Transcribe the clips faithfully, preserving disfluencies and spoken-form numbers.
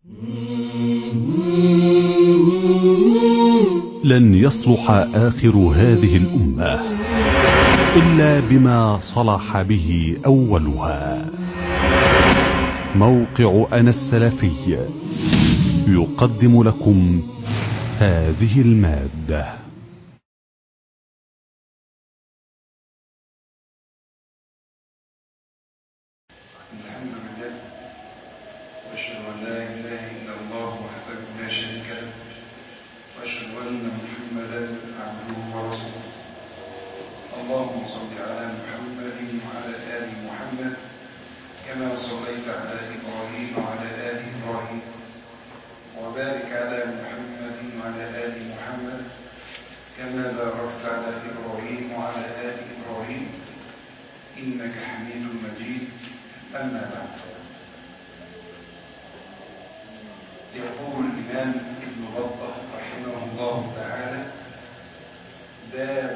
لن يصلح آخر هذه الأمة إلا بما صلح به أولها. موقع أنا السلفي يقدم لكم هذه المادة. الحمد لله وأشهد أن لا إله إلا الله وحده لا شريك له وأشهد أن محمدا عبده ورسوله. اللهم صل على محمد وعلى آل محمد كما صليت على إبراهيم وعلى آل إبراهيم، وبارك على محمد وعلى آل محمد كما باركت على إبراهيم وعلى آل إبراهيم إنك حميد مجيد. أما بعد، يقول الإمام ابن بطة رحمه الله تعالى: باب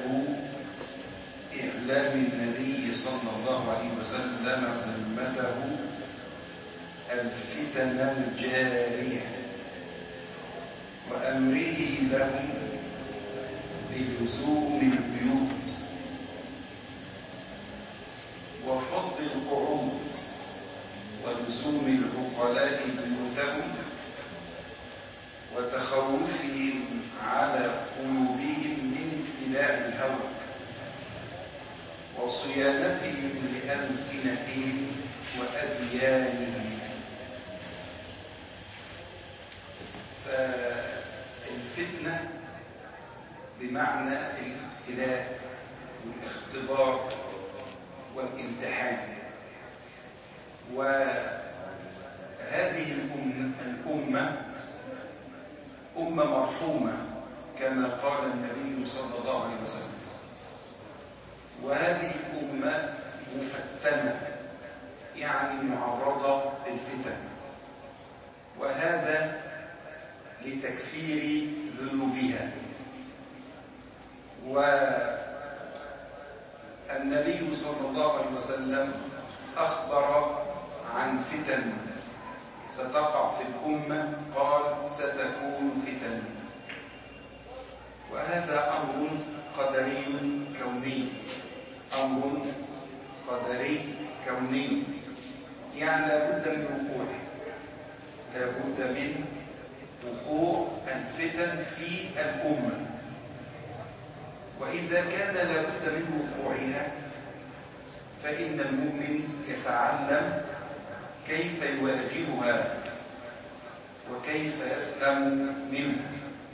إعلام النبي صلى الله عليه وسلم ذمته الفتن الجارية وأمره لهم بلزوم البيوت وفض القعود ولزوم العقلاء بيوتهم وتخوفهم على قلوبهم من اتباع الهوى وصيانتهم لألسنتهم وأديانهم. فالفتنة بمعنى الابتلاء والاختبار والامتحان، وهذه الأمة أمة مرحومة كما قال النبي صلى الله عليه وسلم، وهذه الأمة مفتنة يعني معرضة للفتن، وهذا لتكفير ذنوبها. والنبي صلى الله عليه وسلم أخبر عن فتن ستقع في الأمة، قال: ستكون فتن. وهذا أمر قدري كوني، أمر قدري كوني، يعني لا بد من وقوعه، لا بد من وقوع الفتن في الأمة. وإذا كان لا بد من وقوعها فإن المؤمن يتعلم كيف يواجهها وكيف يسلم منها.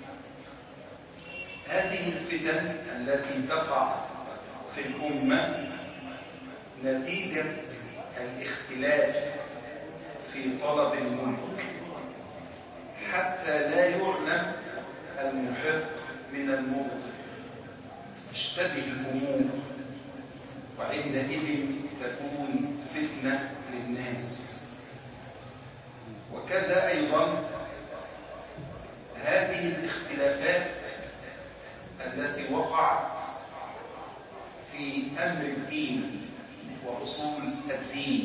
هذه الفتن التي تقع في الأمة نتيجة الاختلاف في طلب الملك، حتى لا يعلم المحق من المبطل، تشتبه الأمور، وعندئذ تكون فتنة للناس. وكذا أيضا هذه الاختلافات التي وقعت في أمر الدين وأصول الدين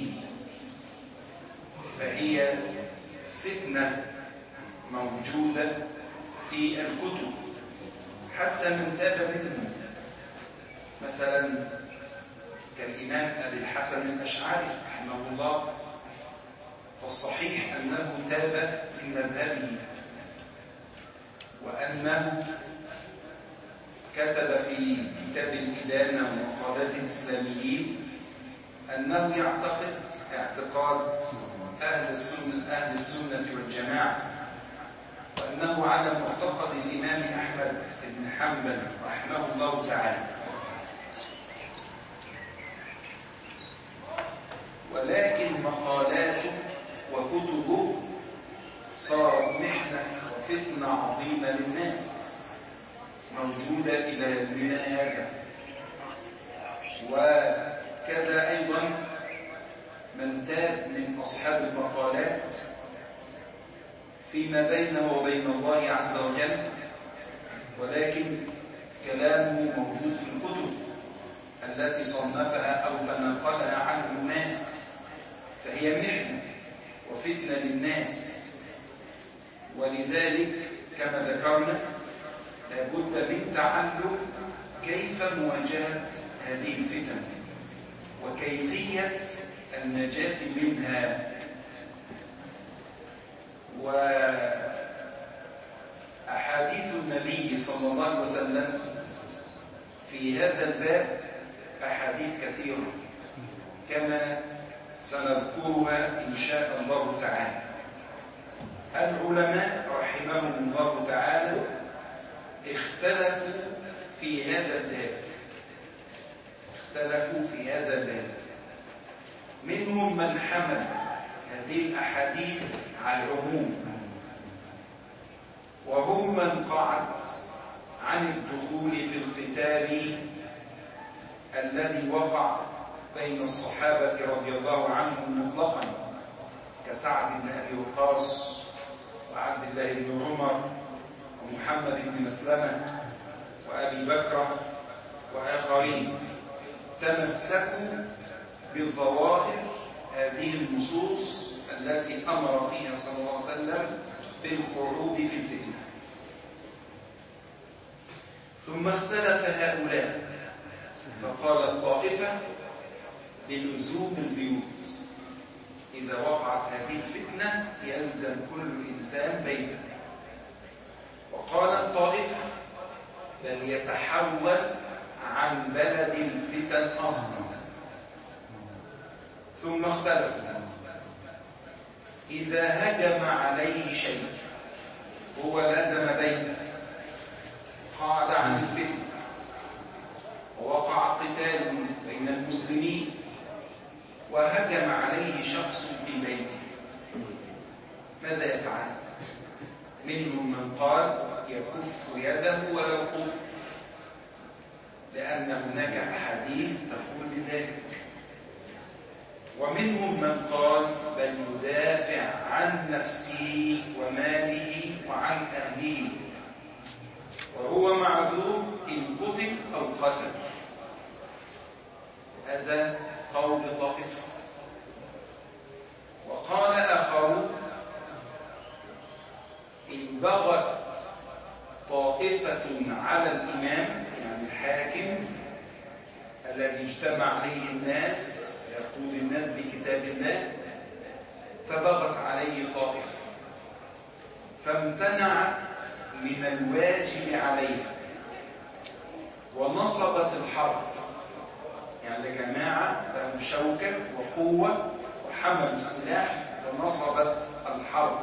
فهي فتنة موجودة في الكتب حتى من تاب منهم، مثلا كالإمام أبي الحسن الأشعري رحمه الله، فالصحيح أنه تاب من مذهبه، وأنه كتب في كتاب الإدانة ومقالات الإسلاميين أنه يعتقد اعتقاد أهل السنة أهل السنة والجماعة، وأنه على معتقد الإمام أحمد بن حنبل رحمه الله تعالى. ولكن مقالاته وكتبه صارت محنة وفتنة عظيمة للناس، موجودة إلى يومنا هذا. وكذا أيضا من تاب من أصحاب المقالات فيما بينه وبين الله عز وجل، ولكن كلامه موجود في الكتب التي صنفها أو تناقلها عنه الناس، فهي محنة وفتنة للناس. ولذلك كما ذكرنا لابد من تعلم كيف مواجهة هذه الفتن وكيفية النجاة منها. وأحاديث النبي صلى الله عليه وسلم في هذا الباب أحاديث كثيرة كما سنذكرها إن شاء الله تعالى. العلماء رحمهم الله تعالى اختلفوا في هذا الباب اختلفوا في هذا الباب منهم من حمل هذه الأحاديث على العموم، وهم من قعد عن الدخول في القتال الذي وقع بين الصحابة رضي الله عنهم مطلقا كسعد بن أبي وقاص وعبد الله بن عمر ومحمد بن مسلمة وأبي بكر وآخرين، تمسكوا بالظواهر هذه النصوص التي أمر فيها صلى الله عليه وسلم بالقعود في الفتنة. ثم اختلف هؤلاء فقال الطائفة بلزوم البيوت، إذا وقعت هذه الفتنة يلزم كل إنسان بيته. وقال الطائفة بل يتحول عن بلد الفتن أصلا. ثم اختلفوا إذا هجم عليه شيء هو لزم بيته قعد عن الفتنة ووقع قتال بين المسلمين وهجم عليه شخص في بيته، ماذا يفعل؟ منهم من قال يكف يده ولو قتل، لأن هناك أحاديث تقول بذلك. ومنهم من قال بل يدافع عن نفسه وماله وعن أهله وهو معذور إن قتل أو قتل. هذا قول طائفة. وقال آخرون إن بغت طائفة على الإمام يعني الحاكم الذي اجتمع عليه الناس يقود الناس بكتاب الله، فبغت عليه طائفة فامتنعت من الواجب عليها ونصبت الحرب، يعني جماعة لهم شوكة وقوة وحملوا السلاح فنصبت الحرب،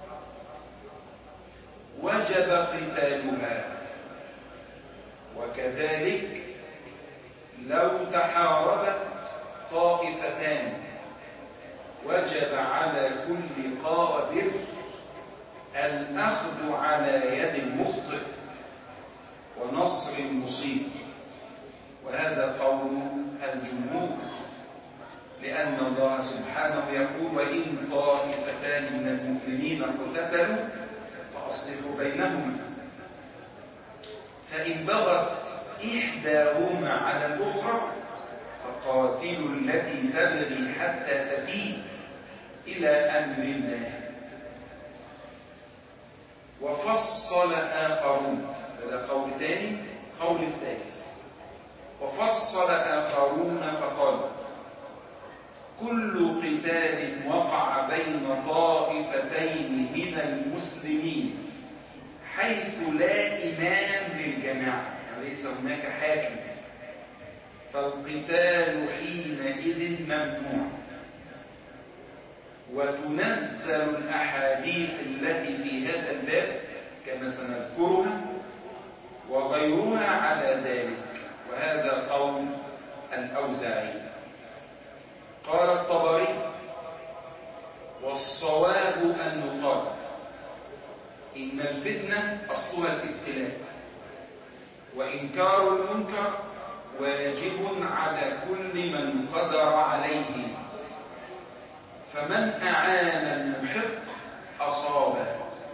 وجب قتالها. وكذلك لو تحاربت طائفتان وجب على كل قادر الأخذ على يد المخطئ ونصر المصيب، وهذا قول الجمهور، لأن الله سبحانه يقول وإن طائفتان من المؤمنين اقتتلوا فأصلحوا بينهما. فإن بغت إحداهما على الأخرى فقاتلوا التي تبغي حتى تفيء إلى أمر الله. وفصل آخرون، هذا قول ثاني. قول الثالث وفصل آخرون فقالوا كل قتال وقع بين طائفتين من المسلمين حيث لا إمام للجماعة، يعني ليس هناك حاكم، فالقتال حينئذ ممنوع. وتنزل الأحاديث التي في هذا الباب كما سنذكرها وغيرها على ذلك، وهذا قول الأوزاعي. قال الطبري والصواب أن يقال إن الفتنة أصلها الابتلاء، وإنكار المنكر واجب على كل من قدر عليه، فمن أعان المحق أصابه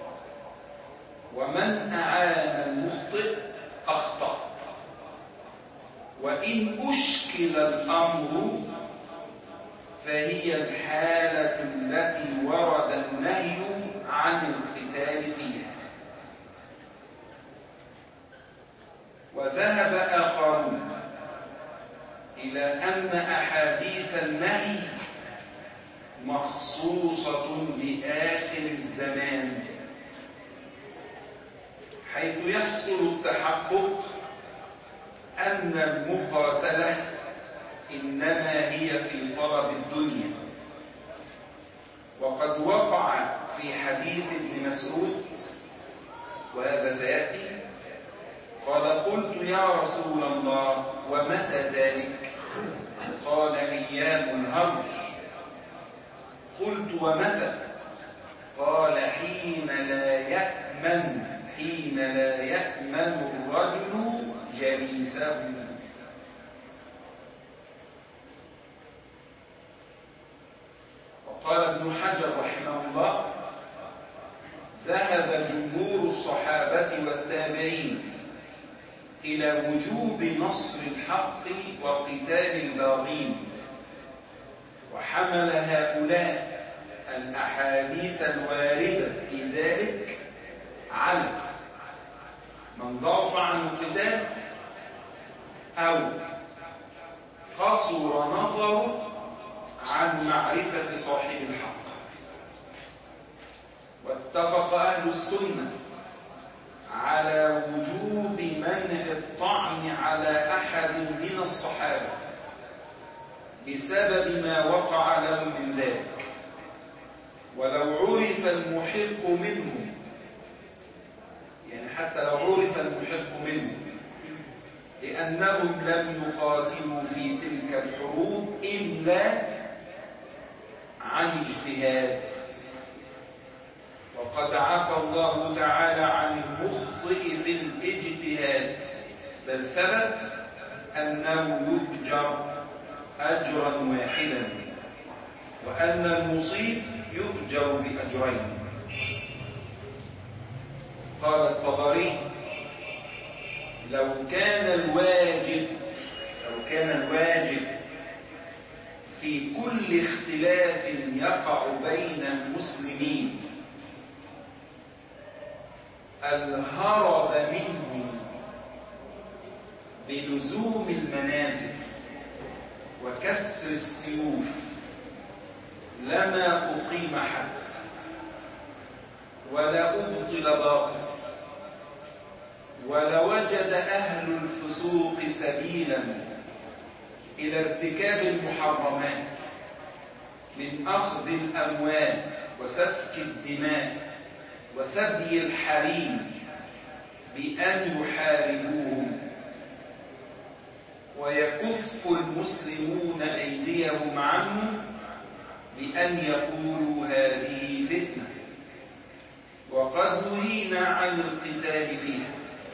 ومن أعان المخطئ أخطأ. وإن أشكل الأمر فهي الحالة التي ورد النهي عن القتال فيها. يحصل التحقق أن المقاتلة إنما هي في طلب الدنيا. وقد وقع في حديث ابن مسعود، وهذا سيأتي، قال: قلت يا رسول الله ومتى ذلك؟ قال: أيام الهرج. قلت: ومتى؟ قال: حين لا يأمن حين لا يأمن الرجل جليسه. وقال ابن حجر رحمه الله: ذهب جمهور الصحابة والتابعين إلى وجوب نصر الحق وقتال الباغين، وحمل هؤلاء الأحاديث الواردة في ذلك على من ضعف عن القتال أو قصر نظره عن معرفة صاحب الحق. واتفق أهل السنة على وجوب منع الطعن على أحد من الصحابة بسبب ما وقع لهم من ذلك، ولو عرف المحق منه، يعني حتى لو عرف المحق منه، لأنهم لم يقاتلوا في تلك الحروب إلا عن اجتهاد. وقد عفى الله تعالى عن المخطئ في الاجتهاد، بل ثبت أنه يؤجر أجرا واحدا، وأن المصيب يؤجر بأجرين. قال الطبري: لو كان الواجب لو كان الواجب في كل اختلاف يقع بين المسلمين الهرب منه بلزوم المنازل وكسر السيوف لما أقيم حد ولا أبطل باطل، ولوجد أهل الفسوق سبيلا إلى ارتكاب المحرمات من أخذ الأموال وسفك الدماء وسبي الحريم بأن يحاربوهم ويكف المسلمون أيديهم عنهم بأن يقولوا هذه فتنة، وقد نهينا عن القتال فيها،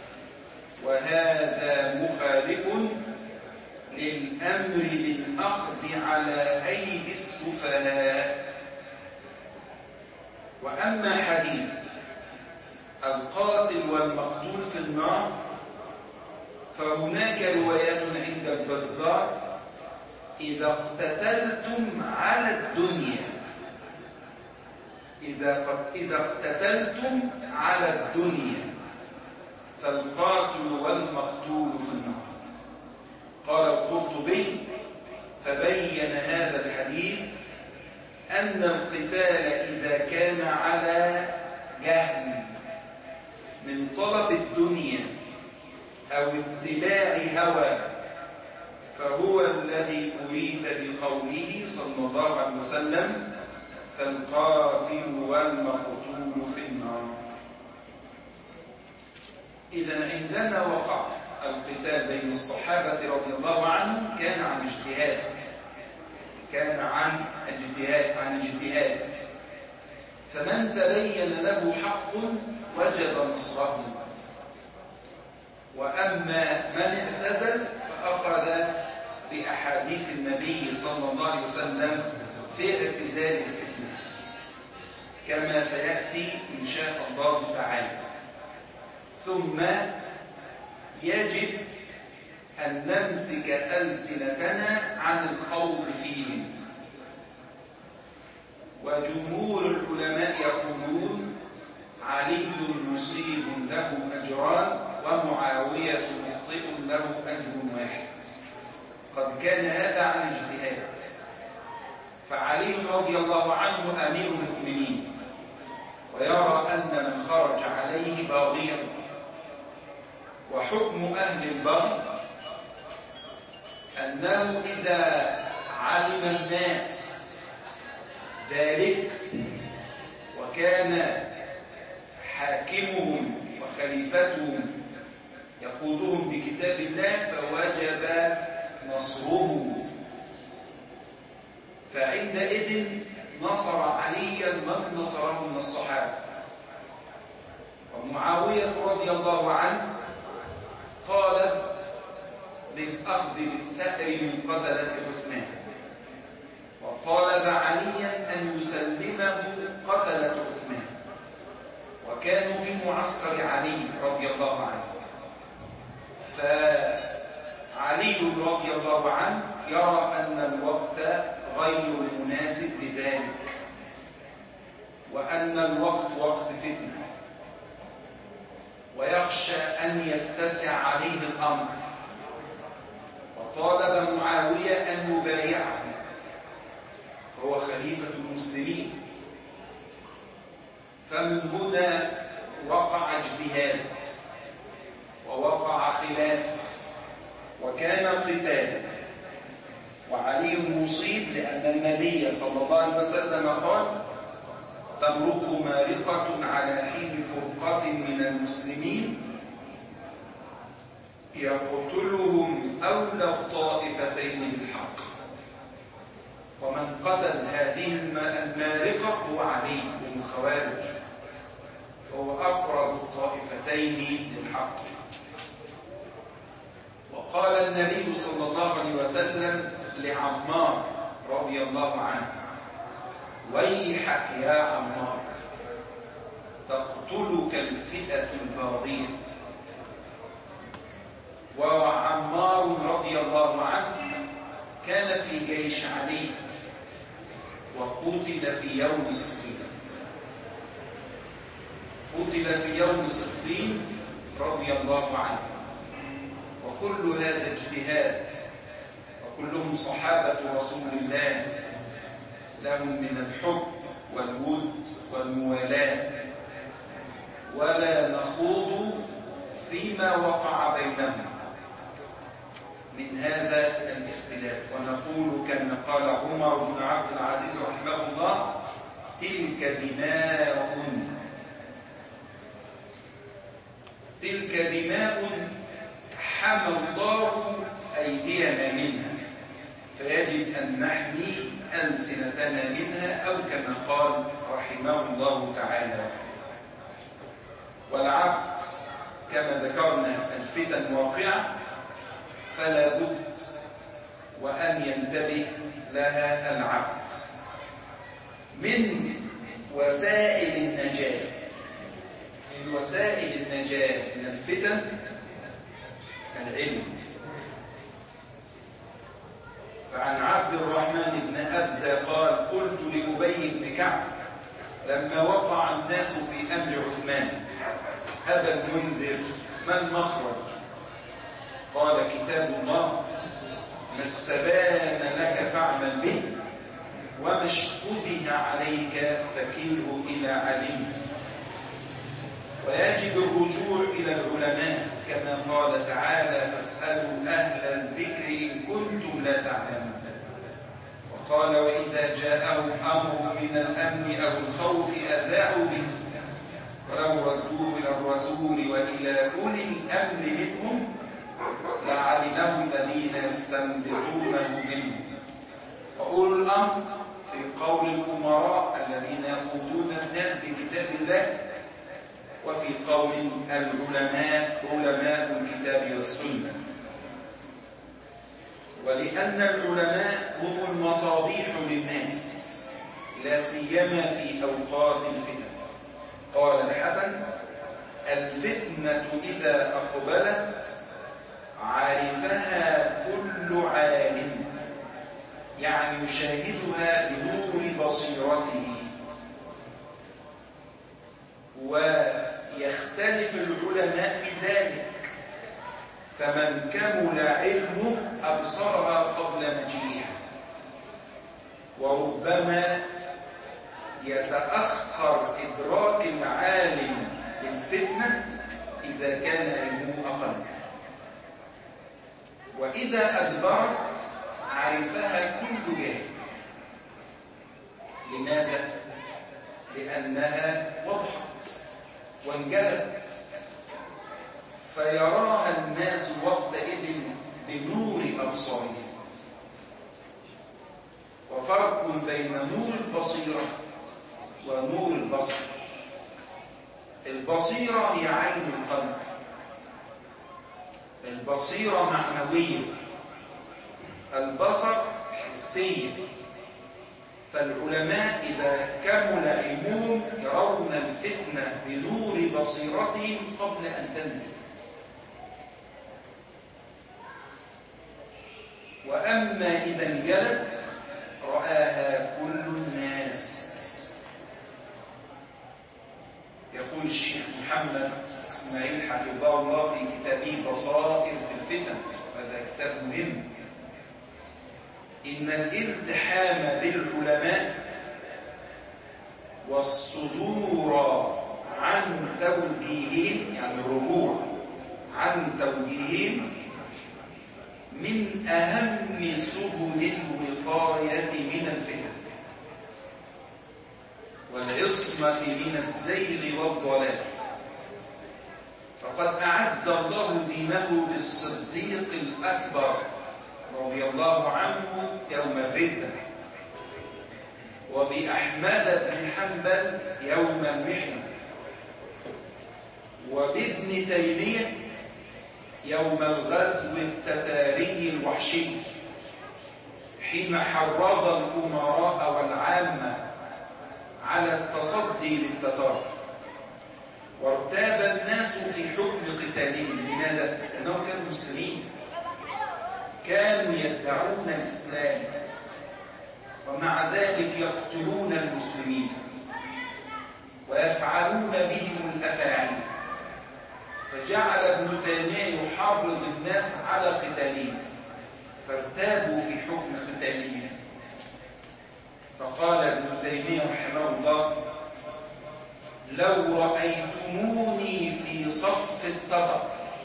وهذا مخالف للأمر بالأخذ على أيدي السفهاء. وأما حديث القاتل والمقتول في النار فهناك روايات عند البزار: إذا اقتتلتم على الدنيا إذا إذا اقتتلتم على الدنيا فالقاتل والمقتول في النار. قال القرطبي: فبين هذا الحديث أن القتال إذا كان على جهل من طلب الدنيا أو اتباع هوى فهو الذي أريد بقوله صلى الله عليه وسلم: فالقاتل والمقتول في النار. إذن عندما وقع القتال بين الصحابة رضي الله عنهم كان عن اجتهاد كان عن اجتهاد عن اجتهاد فمن تبين له حق وجب نصره، وأما من اعتزل فأخذ بأحاديث النبي صلى الله عليه وسلم في اعتزال الفتنة، كما سيأتي إن شاء الله تعالى. ثم يجب أن نمسك ألسنتنا عن الخوض فيهم. وجمهور العلماء يقولون: علي مصيب له أجران ومعاوية مخطئ له أجر واحد. قد كان هذا عن اجتهاد، فعلي رضي الله عنه أمير المؤمنين، ويرى أن من خرج عليه باغيا وحكم أهل البغي أنه إذا علم الناس ذلك وكان حاكمهم وخليفتهم يقودهم بكتاب الله فوجب نصره، فعندئذ نصر عليا من نصره من الصحابة. ومعاوية رضي الله عنه طالب بالأخذ بالثأر من قتلة عثمان، وطالب عليا أن يسلمه قتلة عثمان، وكانوا في معسكر علي رضي الله عنه. فعلي رضي الله عنه يرى أن الوقت غير مناسب لذلك، وأن الوقت وقت فتنة، ويخشى أن يتسع عليه الأمر، وطالب معاوية أن يبايعه، فهو خليفة المسلمين. فمن هنا وقع اجتهاد ووقع خلاف وكان قتال، وعلي مصيب لأن النبي صلى الله عليه وسلم قال: تمرق مارقة على حين فرقة من المسلمين يقتلهم أولى الطائفتين بالحق. ومن قتل هذه المارقة هو علي بن الخوارج، فهو أقرب الطائفتين للحق. وقال النبي صلى الله عليه وسلم لعمار رضي الله عنه: ويحك يا عمار، تقتلك الفئة الباغية. وعمار رضي الله عنه كان في جيش علي وقتل في يوم صفين، قتل في يوم صفين رضي الله عنه. وكل هذا اجتهاد، وكلهم صحابة رسول الله لهم من الحب والود والموالاة، ولا نخوض فيما وقع بينهم من هذا الاختلاف، ونقول كما قال عمر بن عبد العزيز رحمه الله: تلك دماء تلك دماء حمى الله أيدينا منها، فيجب أن نحمي ألسنتنا منها، أو كما قال رحمه الله تعالى. والعبد كما ذكرنا الفتن واقعة، فلا بد وأن ينتبه لها العبد. من وسائل النجاة من وسائل النجاة من الفتن العلم. فعن عبد الرحمن بن أبزة قال: قلت لأبي بن كعب لما وقع الناس في أمر عثمان: أبا المنذر، ما المخرج؟ قال: كتاب الله، ما استبان لك فاعمل به، وما اشتبه عليك فكله إلى علم. ويجب الرجوع إلى العلماء كما قال تعالى: فاسألوا أهل الذكر إن كنتم لا تعلمون. وقال: وإذا جاءهم أمر من الأمن أو الخوف أذاعوا به، ولو ردوه إلى الرسول وإلى أولي الأمر منهم لعلمه الذين يستنبطونه منهم. وأولو الأمر في قول الأمراء الذين يقودون الناس بكتاب الله، وفي قول العلماء علماء الكتاب والسنة. ولأن العلماء هم المصابيح للناس، لا سيما في أوقات الفتن. قال الحسن: الفتنة إذا أقبلت عرفها كل عالم، يعني يشاهدها بنور بصيرته. ويختلف العلماء في ذلك، فمن كمل علمه أبصرها قبل مجيئها، وربما يتأخر إدراك العالم للفتنة إذا كان علمه أقل. إذا أدبرت عرفها كل جاهل. لماذا؟ لأنها وضحت وانجلت، فيراها الناس وقتئذ بنور أبصارهم. وفرق بين نور البصيرة ونور البصر. البصيرة هي عين القلب، البصيرة معنوية، البصر حسية. فالعلماء إذا كمل علمهم يرون الفتنة بنور بصيرتهم قبل أن تنزل. وأما إذا انجلت رآها كل الناس. يقول الشيخ محمد إسماعيل حفظه الله في كتابه بصائر في الفتن، هذا كتاب مهم، إن الالتحام بالعلماء والصدور عن توجيههم، يعني الرجوع عن توجيههم، من أهم سبل الوقاية من الفتن والعصمة من الزيغ والضلال. فقد أعز الله دينه بالصديق الأكبر رضي الله عنه يوم الردة، وبأحمد بن حنبل يوم المحنة، وبابن تيمية يوم الغزو التتاري الوحشي، حين حرض الأمراء والعامة على التصدي للتتار، وارتاب الناس في حكم قتالهم. لماذا؟ لأنهم كانوا مسلمين، كانوا يدعون الإسلام، ومع ذلك يقتلون المسلمين ويفعلون بهم الأفاعيل. فجعل ابن تيمية يحرض الناس على قتالهم، فارتابوا في حكم قتالهم. فقال ابن تيمية رحمه الله: لو رأيتموني في صف التتر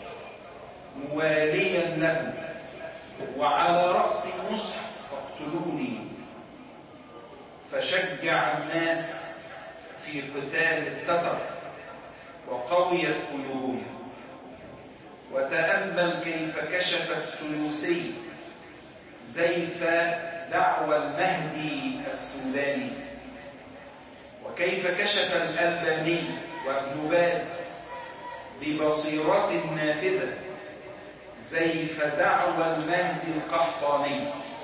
مواليا له وعلى رأسي مصحف فاقتلوني. فشجع الناس في قتال التتر وقويت قلوبهم. وتأمل كيف كشف السلوسي زيف دعوى المهدي السوداني، وكيف كشف الألباني وابن باز ببصيرة نافذة زيف دعوى المهدي القحطاني،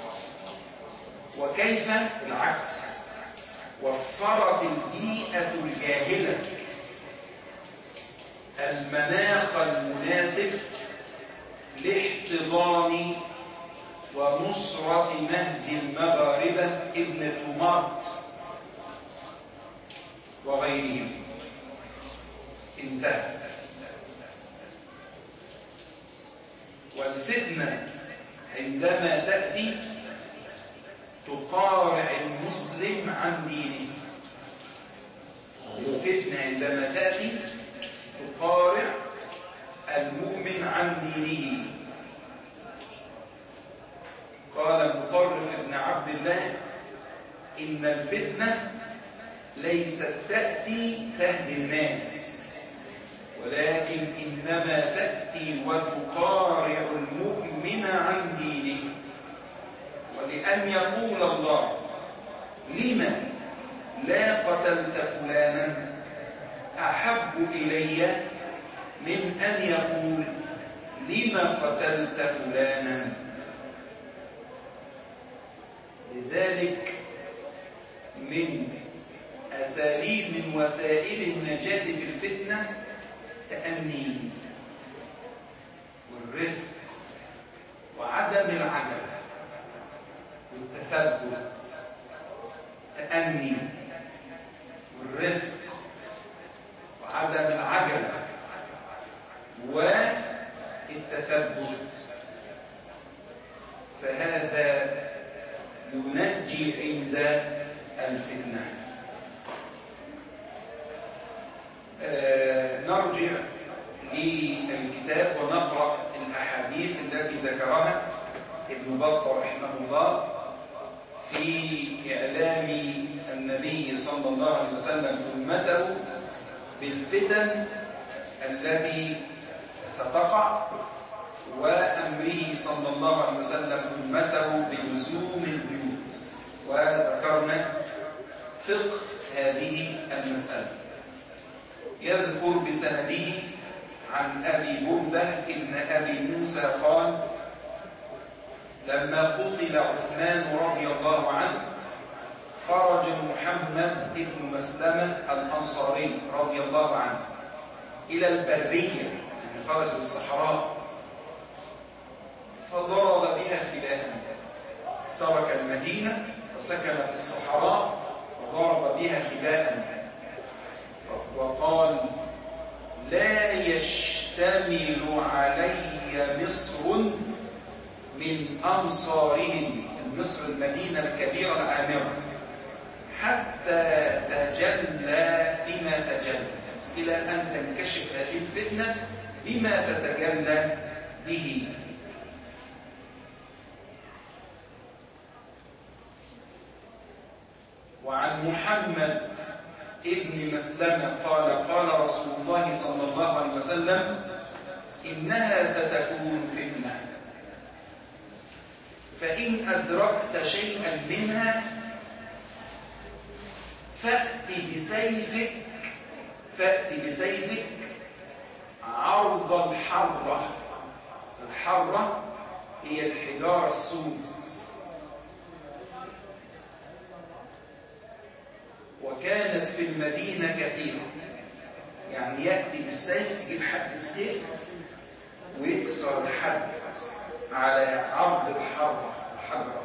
وكيف العكس وفرت البيئة الجاهلة المناخ المناسب لاحتضان ونصرة مهدي المغاربة ابن تومارت وغيرهم. انتهى. والفتنة عندما تأتي تقارع المسلم عن دينه. الفتنة عندما تأتي تقارع المؤمن عن دينه. قال مطرف بن عبد الله: إن الفتنة ليست تأتي تهدي الناس، ولكن إنما تأتي وتقارع المؤمن عن دينه. ولأن يقول الله: لما لا قتلت فلانا أحب إلي من أن يقول لما قتلت فلانا. لذلك من أساليب من وسائل النجاة في الفتنة التأني والرفق وعدم العجلة والتثبت. التأني والرفق وعدم العجلة والتثبت، فهذا ينجي عند الفتنة. آه نرجع للكتاب ونقرأ الأحاديث التي ذكرها ابن بطة رحمه الله في إعلام النبي صلى الله عليه وسلم أمته بالفتن التي ستقع، وأمره صلى الله عليه وسلم أمته بلزوم البيوت. وذكرنا فقه هذه المسألة. يذكر بسنده عن أبي بردة ابن أبي موسى قال: لما قتل عثمان رضي الله عنه خرج محمد ابن مسلمة الأنصاري رضي الله عنه إلى البرية، يعني خرج للصحراء، فضرب بها خباء. ترك المدينة وسكن في الصحراء وضرب بها خباء، وقال: لا يشتمل علي مصر من أمصارهم، مصر المدينة الكبيرة العامرة، حتى تجلى بما تجلت، إلى أن تنكشف هذه الفتنة بما تتجلى به. وعن محمد ابن مسلمة قال: قال رسول الله صلى الله عليه وسلم: إنها ستكون فتنة، فإن أدركت شيئا منها فأت بسيفك فأت بسيفك عرض الحرة. الحرة هي الحجارة السود، وكانت في المدينة كثيرة. يعني يأتي بالسيف، يجيب حد السيف ويكسر الحد على عرض الحرة الحجرة،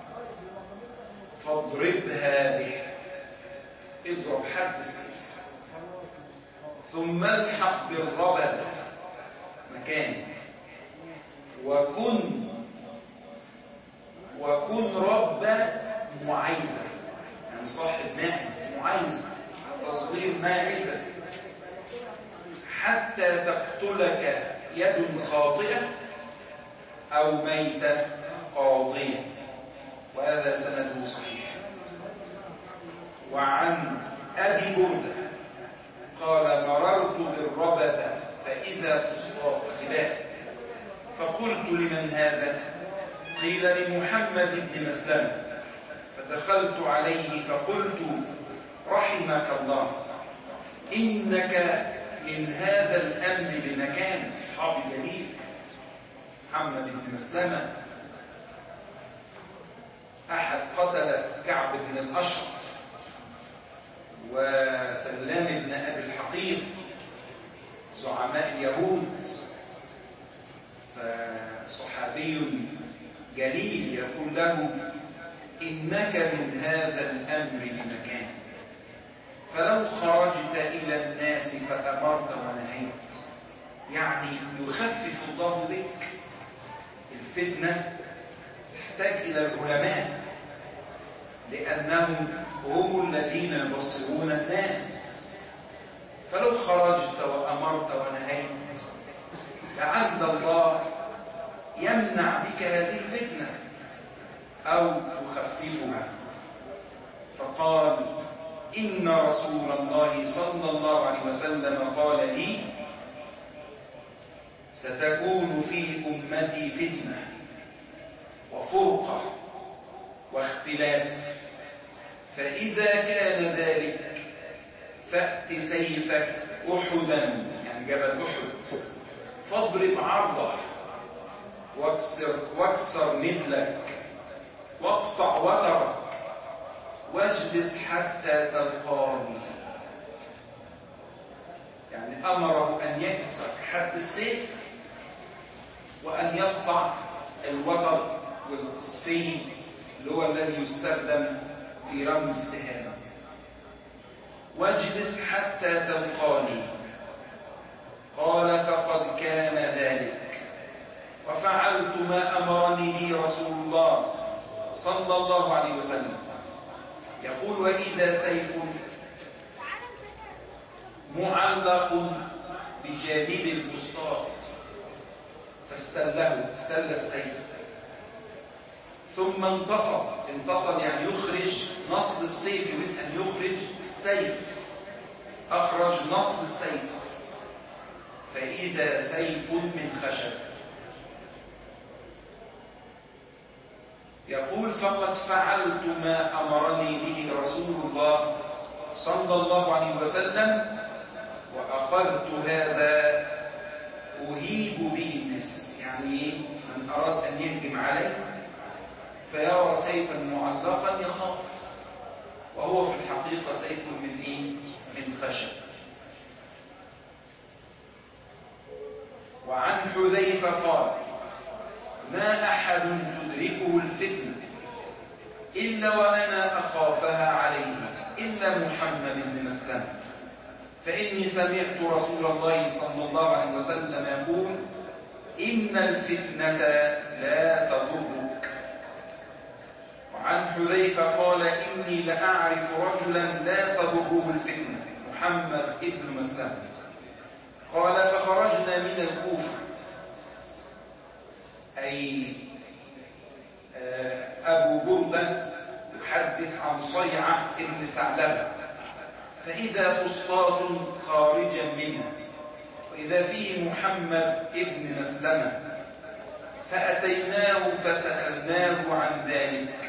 فاضربها به، اضرب حد السيف، ثم الحق بالربد مكان، وكن وكن رب معيزة، يعني صاحب ماعز، معيزة تصغير ماعزة، حتى تقتلك يد خاطئة أو ميتة قاضية. وهذا سنده صحيح. وعن أبي بردة قال: مررت بالربدة فإذا فسطاط خباء، فقلت: لمن هذا؟ قيل: لمحمد بن مسلمة. فدخلت عليه فقلت: رحمك الله، إنك من هذا الأمر بمكان. صحابي جليل محمد بن مسلمة أحد قتلة كعب بن الأشرف وسلام بن أبي الحقيق، زعماء اليهود، فصحابي جليل يقول له: إنك من هذا الأمر بمكان، فلو خرجت إلى الناس فأمرت ونهيت، يعني يخفف الله بك. الفتنة تحتاج إلى العلماء، لأنهم هم الذين يبصرون الناس. فلو خرجت وأمرت ونهيت لعل الله يمنع بك هذه الفتنة أو يخففها. فقال: إن رسول الله صلى الله عليه وسلم قال لي: ستكون في أمتي فتنة وفرقة واختلاف، فإذا كان ذلك فأت سيفك أحدا، يعني جبل أحد، فاضرب عرضه واكسر, واكسر نبلك واقطع وترك واجلس حتى تلقاني. يعني أمره أن يكسر حد السيف وأن يقطع الوتر والسيف اللي هو الذي يستخدم في رمي السهام. واجلس حتى تلقاني. قال: فقد كان ذلك، وفعلت ما أمرني به رسول الله صلى الله عليه وسلم. يقول: وإذا سيف معلق بجانب الفسطاط فاستله، استل السيف ثم انتصب. انتصب يعني يخرج نصل السيف، يريد أن يخرج السيف، أخرج نصل السيف، فإذا سيف من خشب. يقول فقد فعلت ما أمرني به رسول الله صلى الله عليه وسلم، وأخذت هذا أهيب به الناس. يعني من أراد أن يهجم عليه فيرى سيفا معلقا يخاف، وهو في الحقيقة سيف من إيه؟ من خشب. وعن حذيفة قال ما أحد تدركه الفتنة إلا وأنا أخافها عليه إلا محمد بن مسلمة، فإني سمعت رسول الله صلى الله عليه وسلم يقول إن الفتنة لا تضرك. وعن حذيفة قال إني لأعرف رجلا لا تضره الفتنة، محمد بن مسلمة. قال فخرجنا من الكوفة، أي أبو بردة يحدث عن صيعة ابن ثعلبة، فإذا فسطاط خارجا منها، وإذا فيه محمد ابن مسلمة، فأتيناه فسألناه عن ذلك،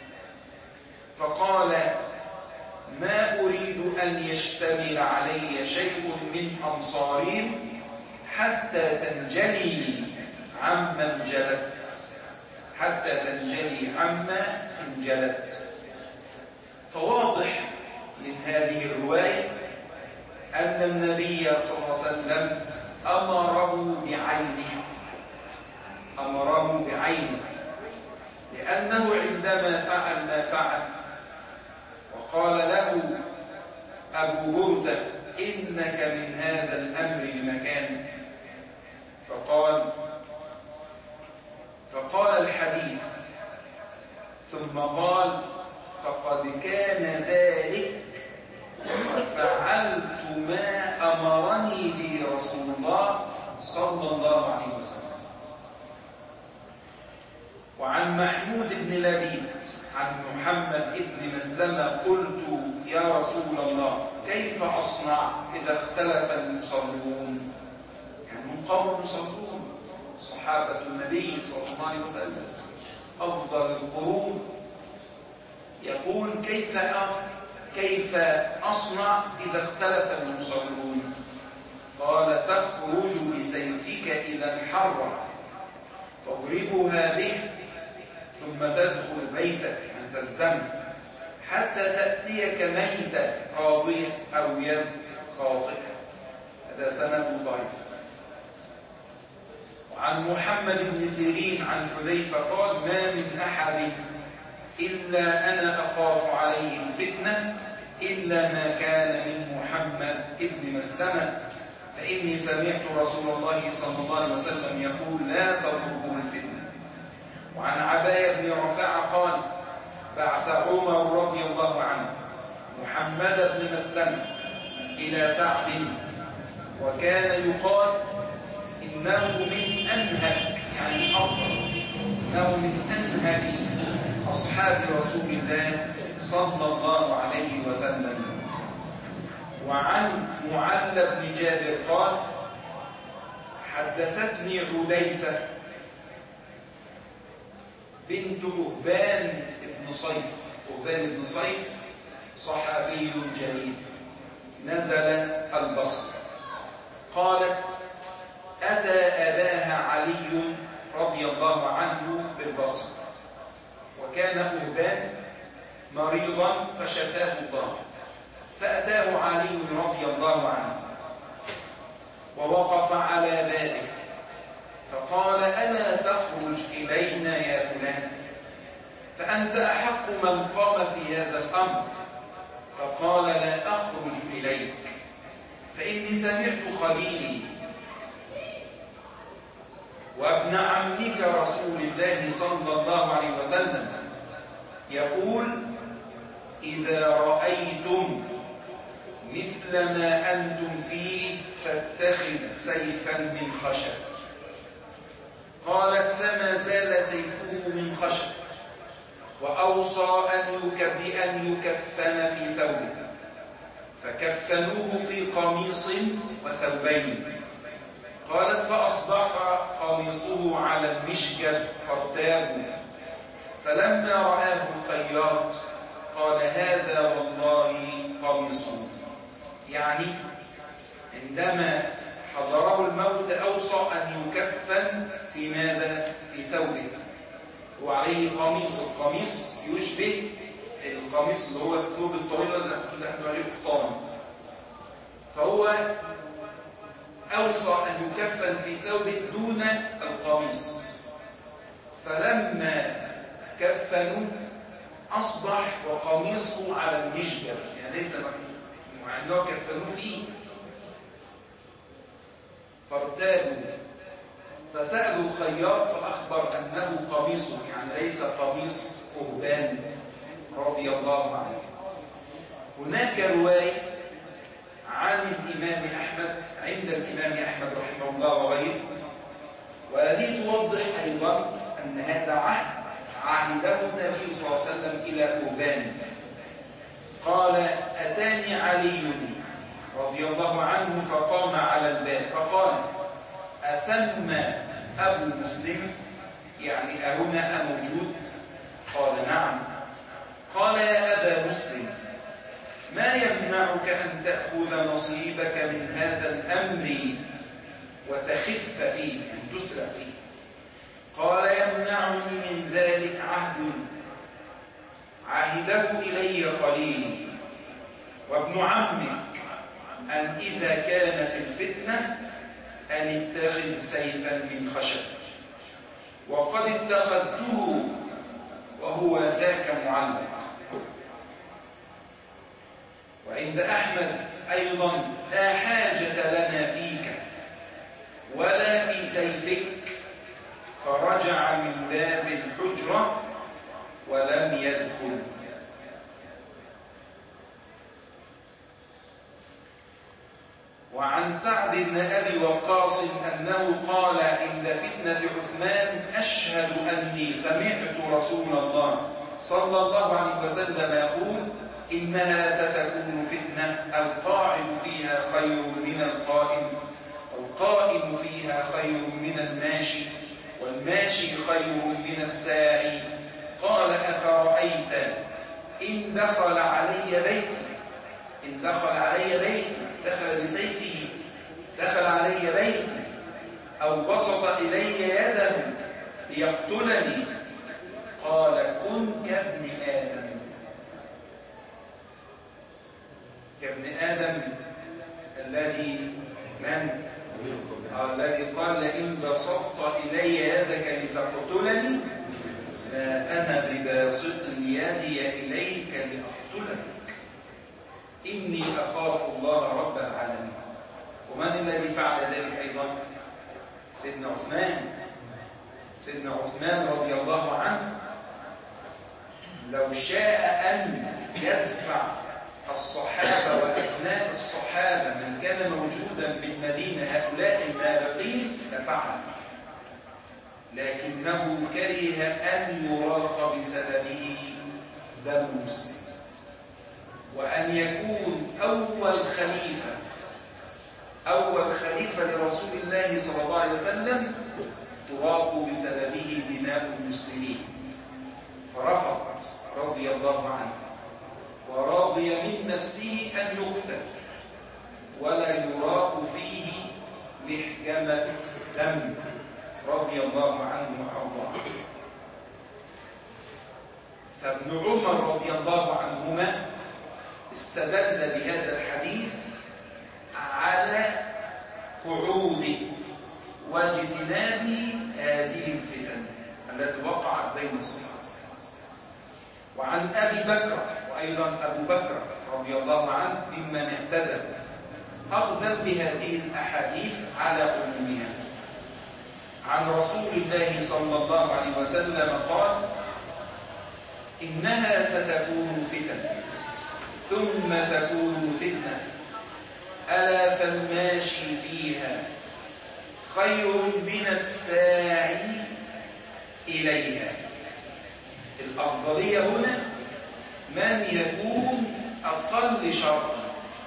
فقال ما أريد أن يشتمل علي شيء من أنصارهم حتى تنجلي عمن جلت، حتى تنجلي عما انجلت. فواضح من هذه الرواية أن النبي صلى الله عليه وسلم أمره بعينه، أمره بعينه، لأنه عندما فعل ما فعل وقال له أبو بردة إنك من هذا الأمر بمكان، فقال فقال الحديث ثم قال فقد كان ذلك فعلت ما أمرني به رسول الله صلى الله عليه وسلم. وعن محمود بن لبيد عن محمد بن مسلمة قلت يا رسول الله كيف أصنع إذا اختلف المصلون؟ يعني هم قوم يصلون، صحابة النبي صلى الله عليه وسلم أفضل القرون. يقول كيف كيف أصنع إذا اختلف المصلون؟ قال تخرج بسيفك إلى الحرة تضربها به ثم تدخل بيتك، يعني تلزمه حتى تأتيك ميتة قاضية أو يد خاطئة. هذا سند ضعيف. وعن محمد بن سيرين عن حذيفة قال ما من أحد إلا أنا أخاف عليه الفتنة إلا ما كان من محمد بن مسلمة، فإني سمعت رسول الله صلى الله عليه وسلم يقول لا تضره الفتنة. وعن عباية بن رفاعة قال بعث عمر رضي الله عنه محمد بن مسلمة إلى سعد، وكان يقال إنه من أنهك، يعني أفضل، إنه من أنهك أصحاب رسول الله صلى الله عليه وسلم. وعن معل بن جابر قال حدثتني عديسة بنت أهبان بن صيف. أهبان بن صيف صحابي جليل نزل البصرة. قالت أتى أباها علي رضي الله عنه بالبصرة، وكان أهبان مريضا فشفاه الله، فأتاه علي رضي الله عنه ووقف على بابه فقال ألا تخرج إلينا يا فلان، فأنت أحق من قام في هذا الأمر. فقال لا أخرج إليك فإني سمعت خليلي وابن عمك رسول الله صلى الله عليه وسلم يقول إذا رأيتم مثل ما أنتم فيه فاتخذ سيفا من خشب. قالت فما زال سيفه من خشب وأوصى بأن يكفن في ثوبه، فكفنوه في قميص وثوبين. قالت فأصبح قميصه على المشجر فارتابوا، فلما رآه الخياط قال هذا والله قميصه. يعني عندما حضره الموت أوصى أن يكفن في ماذا؟ في ثوبه، وعليه قميص. القميص يشبه القميص اللي هو الثوب الطويل اللي احنا عليه قفطان، فهو أوصى أن يكفن في ثوبه دون القميص. فلما كفنوا أصبح وقميصه على المشجر، يعني ليس مع أنه كفنوه فيه. فارتابوا فسألوا الخياط فأخبر أنه قميصه، يعني ليس قميص قهبان رضي الله عنه. هناك رواية عن الإمام أحمد عند الإمام أحمد رحمه الله وغيره، وهذه توضح أيضا أن هذا عهد عهده النبي صلى الله عليه وسلم إلى قهبان. قال أتاني علي رضي الله عنه فقام على الباب فقال أثم أبو مسلم، يعني أهنا موجود؟ قال نعم. قال يا أبا مسلم ما يمنعك أن تأخذ نصيبك من هذا الأمر وتخف فيه، أن تسرع فيه؟ قال يمنعني من ذلك عهد عهده إلي خليلي وابن عمك، أن إذا كانت الفتنة أن اتخذ سيفا من خشب، وقد اتخذته وهو ذاك معلق. وعند أحمد أيضا لا حاجة لنا فيك ولا في سيفك، فرجع من باب الحجرة ولم يدخل. وعن سعد بن أبي وقاص أنه قال عند فتنة عثمان أشهد أني سمعت رسول الله صلى الله عليه وسلم يقول إنها ستكون فتنة القاعد فيها خير من القائم، والقائم فيها خير من الماشي، والماشي خير من الساعي. قال أفرأيت إن دخل علي بيتي، إن دخل علي بيتي دخل بسيفه، دخل علي بيتي أو بسط إلي يدا ليقتلني، قال كن كابن آدم. كابن آدم الذي من؟ الذي قال لئن بسطت إلي يدك لتقتلني ما أنا بباسط يدي إليك لأقتلك إني أخاف الله رب العالمين. ومن الذي فعل ذلك أيضا؟ سيدنا عثمان. سيدنا عثمان رضي الله عنه لو شاء أن يدفع الصحابة وأبناء الصحابة من كان موجودا بالمدينة هؤلاء المارقين لفعل، لكنه كره أن يراق بسببه دم مسلم، وأن يكون أول خليفة أول خليفة لرسول الله صلى الله عليه وسلم تراق بسببه دماء المسلمين، فرفض رضي الله عنه ورضي من نفسه أن يقتل ولا يراق فيه محجمة دم رضي الله عنه وأرضاه. فابن عمر رضي الله عنهما استدل بهذا الحديث على قعود واجتناب هذه الفتن التي وقعت بين الصحابة. وعن أبي بكر وأيضا أبو بكر رضي الله عنه ممن اعتزل أخذا بهذه الأحاديث على عمومها، عن رسول الله صلى الله عليه وسلم قال إنها ستكون فتن ثم تكون فتنة ألا فالماشي فيها خير من الساعي إليها. الأفضلية هنا من يكون أقل شرطا،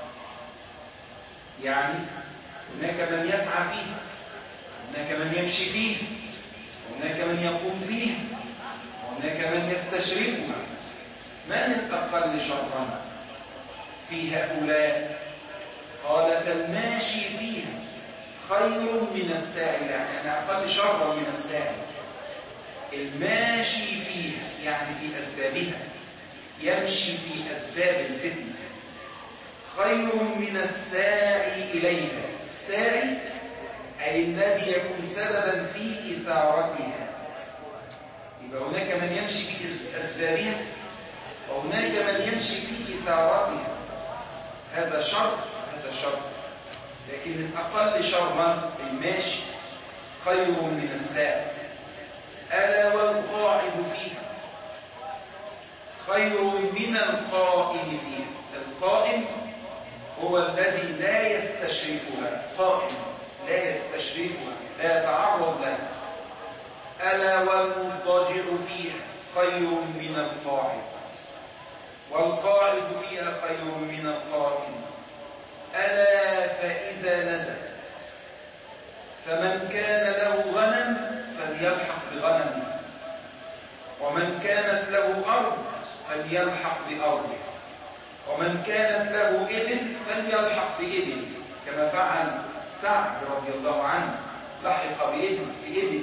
يعني هناك من يسعى فيه، هناك من يمشي فيه، هناك من يقوم فيه، وهناك من يستشرفها. من الأقل شرطا في هؤلاء؟ قال فالماشي فيها خير من الساعي، يعني أقل شرا من الساعي. الماشي فيها يعني في أسبابها، يمشي في أسباب الفتنة، خير من الساعي إليها. الساعي أي الذي يكون سببا في إثارتها. يبقى هناك من يمشي في أسبابها وهناك من يمشي في إثارتها. هذا شر، هذا شر. لكن الأقل شرا الماشي خير من الساعي. ألا والقاعد فيها خير من القائم فيها. القائم هو الذي لا يستشرفها، قائم لا يستشرفها، لا يتعرض لها. ألا والمضطجع فيها خير من القاعد، والقاعد فيها خير من القائم. ألا فإذا نزلت فمن كان له غنم فليلحق بغنمه، ومن كانت له أرض فليلحق بأرضه، ومن كانت له إبل فليلحق بإبله، كما فعل سعد رضي الله عنه، لحق بإبله.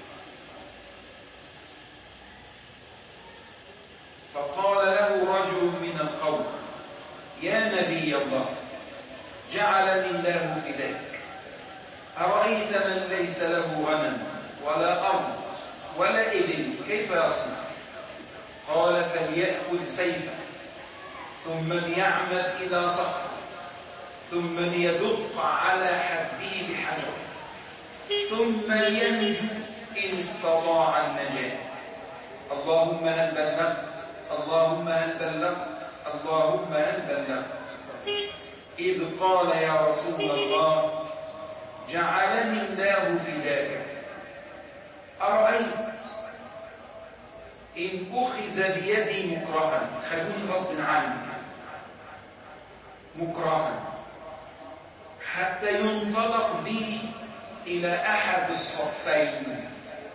فقال له رجل من القوم يا نبي الله جعلني الله فداك، أرأيت من ليس له غنم ولا أرض ولا إبل كيف يصنع؟ قال فليأخذ سيفه ثم ليعمد إلى صخر ثم ليدق على حده بحجر ثم لينجو إن استطاع النجاة. اللهم هل بلغت، اللهم هل بلغت، اللهم هل بلغت. إذ قال يا رسول الله جعلني الله فداك، أرأيت إن أخذ بيدي مكرها، خلوني غصب عنك مكرها حتى ينطلق بي إلى أحد الصفين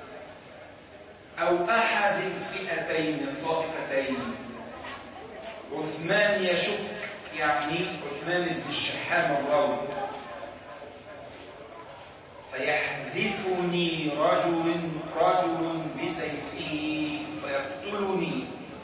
أو أحد الفئتين الطائفتين. عثمان يشك، يعني عثمان بن الشحام الراوي، فيحذفني رجل رجل بسيفه فيقتلني،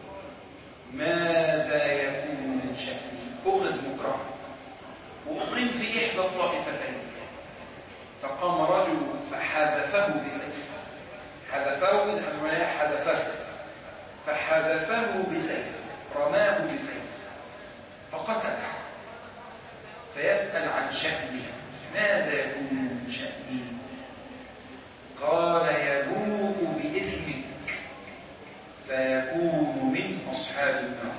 ماذا يكون من شأني؟ أخذ مكره وأقيم في إحدى الطائفتين. فقام رجل فحذفه بسيف، حذفه حذفه فحذفه بسيف، رماه بسيف فقتله. فيسأل عن شأنه، ماذا يكون من شأني؟ قال يبوء بإثمك فيكون من أصحاب النار.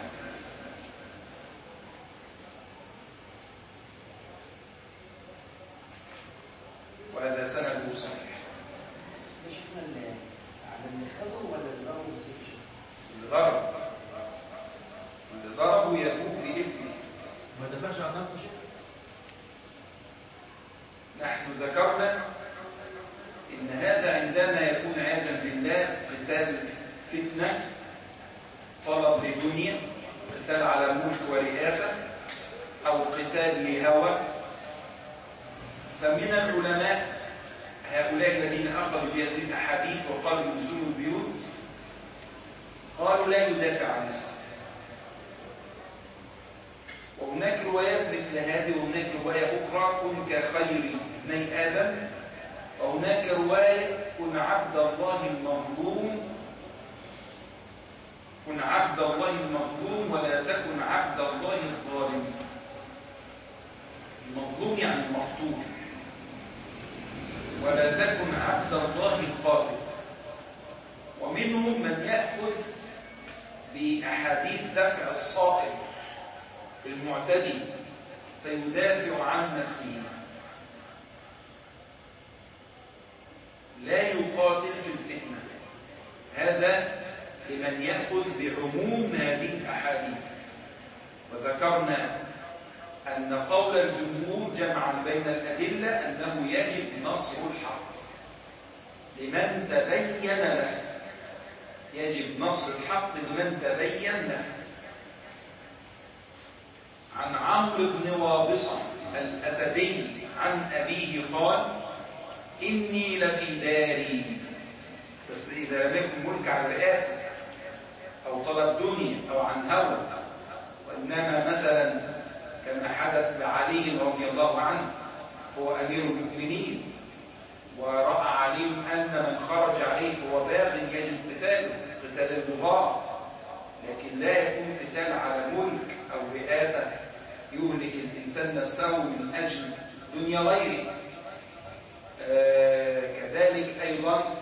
وهذا سند صحيح. مش على اللي خذوا ولا اللي ضربوا بالسيف؟ اللي ضرب اللي ضربوا يبوء بإثمه. ما دفعش عن نفسه شيء. نحن ذكرنا إن هذا عندما يكون عياذا بالله قتال فتنة، طلب لدنيا، قتال على ملك ورئاسة، أو قتال لهوى. فمن العلماء هؤلاء الذين أخذوا بهذه الأحاديث وقالوا نزول البيوت، قالوا لا يدافع عن نفسه. وهناك روايات مثل هذه، وهناك رواية أخرى كن كخير ابني آدم، وهناك رواية كن عبد الله المظلوم، كن عبد الله المظلوم ولا تكن عبد الله الظالم. المظلوم يعني المقتول، ولا تكن عبد الله القاتل. ومنهم من يأخذ بأحاديث دفع الصائل المعتدي فيدافع عن نفسه، لا يقاتل في الفتنة. هذا لمن لعموم هذه الأحاديث. وذكرنا أن قول الجمهور جمعا بين الأدلة أنه يجب نصر الحق لمن تبين له، يجب نصر الحق لمن تبين له. عن عمرو بن وابصة الأسدي عن أبيه قال: إني لفي داري، بس إذا لم يكن ملك على الرئاسة أو طلب دنيا أو عن هوى، وإنما مثلا كما حدث لعلي رضي الله عنه فهو أمير المؤمنين، ورأى علي أن من خرج عليه فهو باغ يجب قتاله قتال البغاة، لكن لا يكون قتال على ملك أو رئاسة يهلك الإنسان نفسه من أجل دنيا غيره. آه كذلك أيضا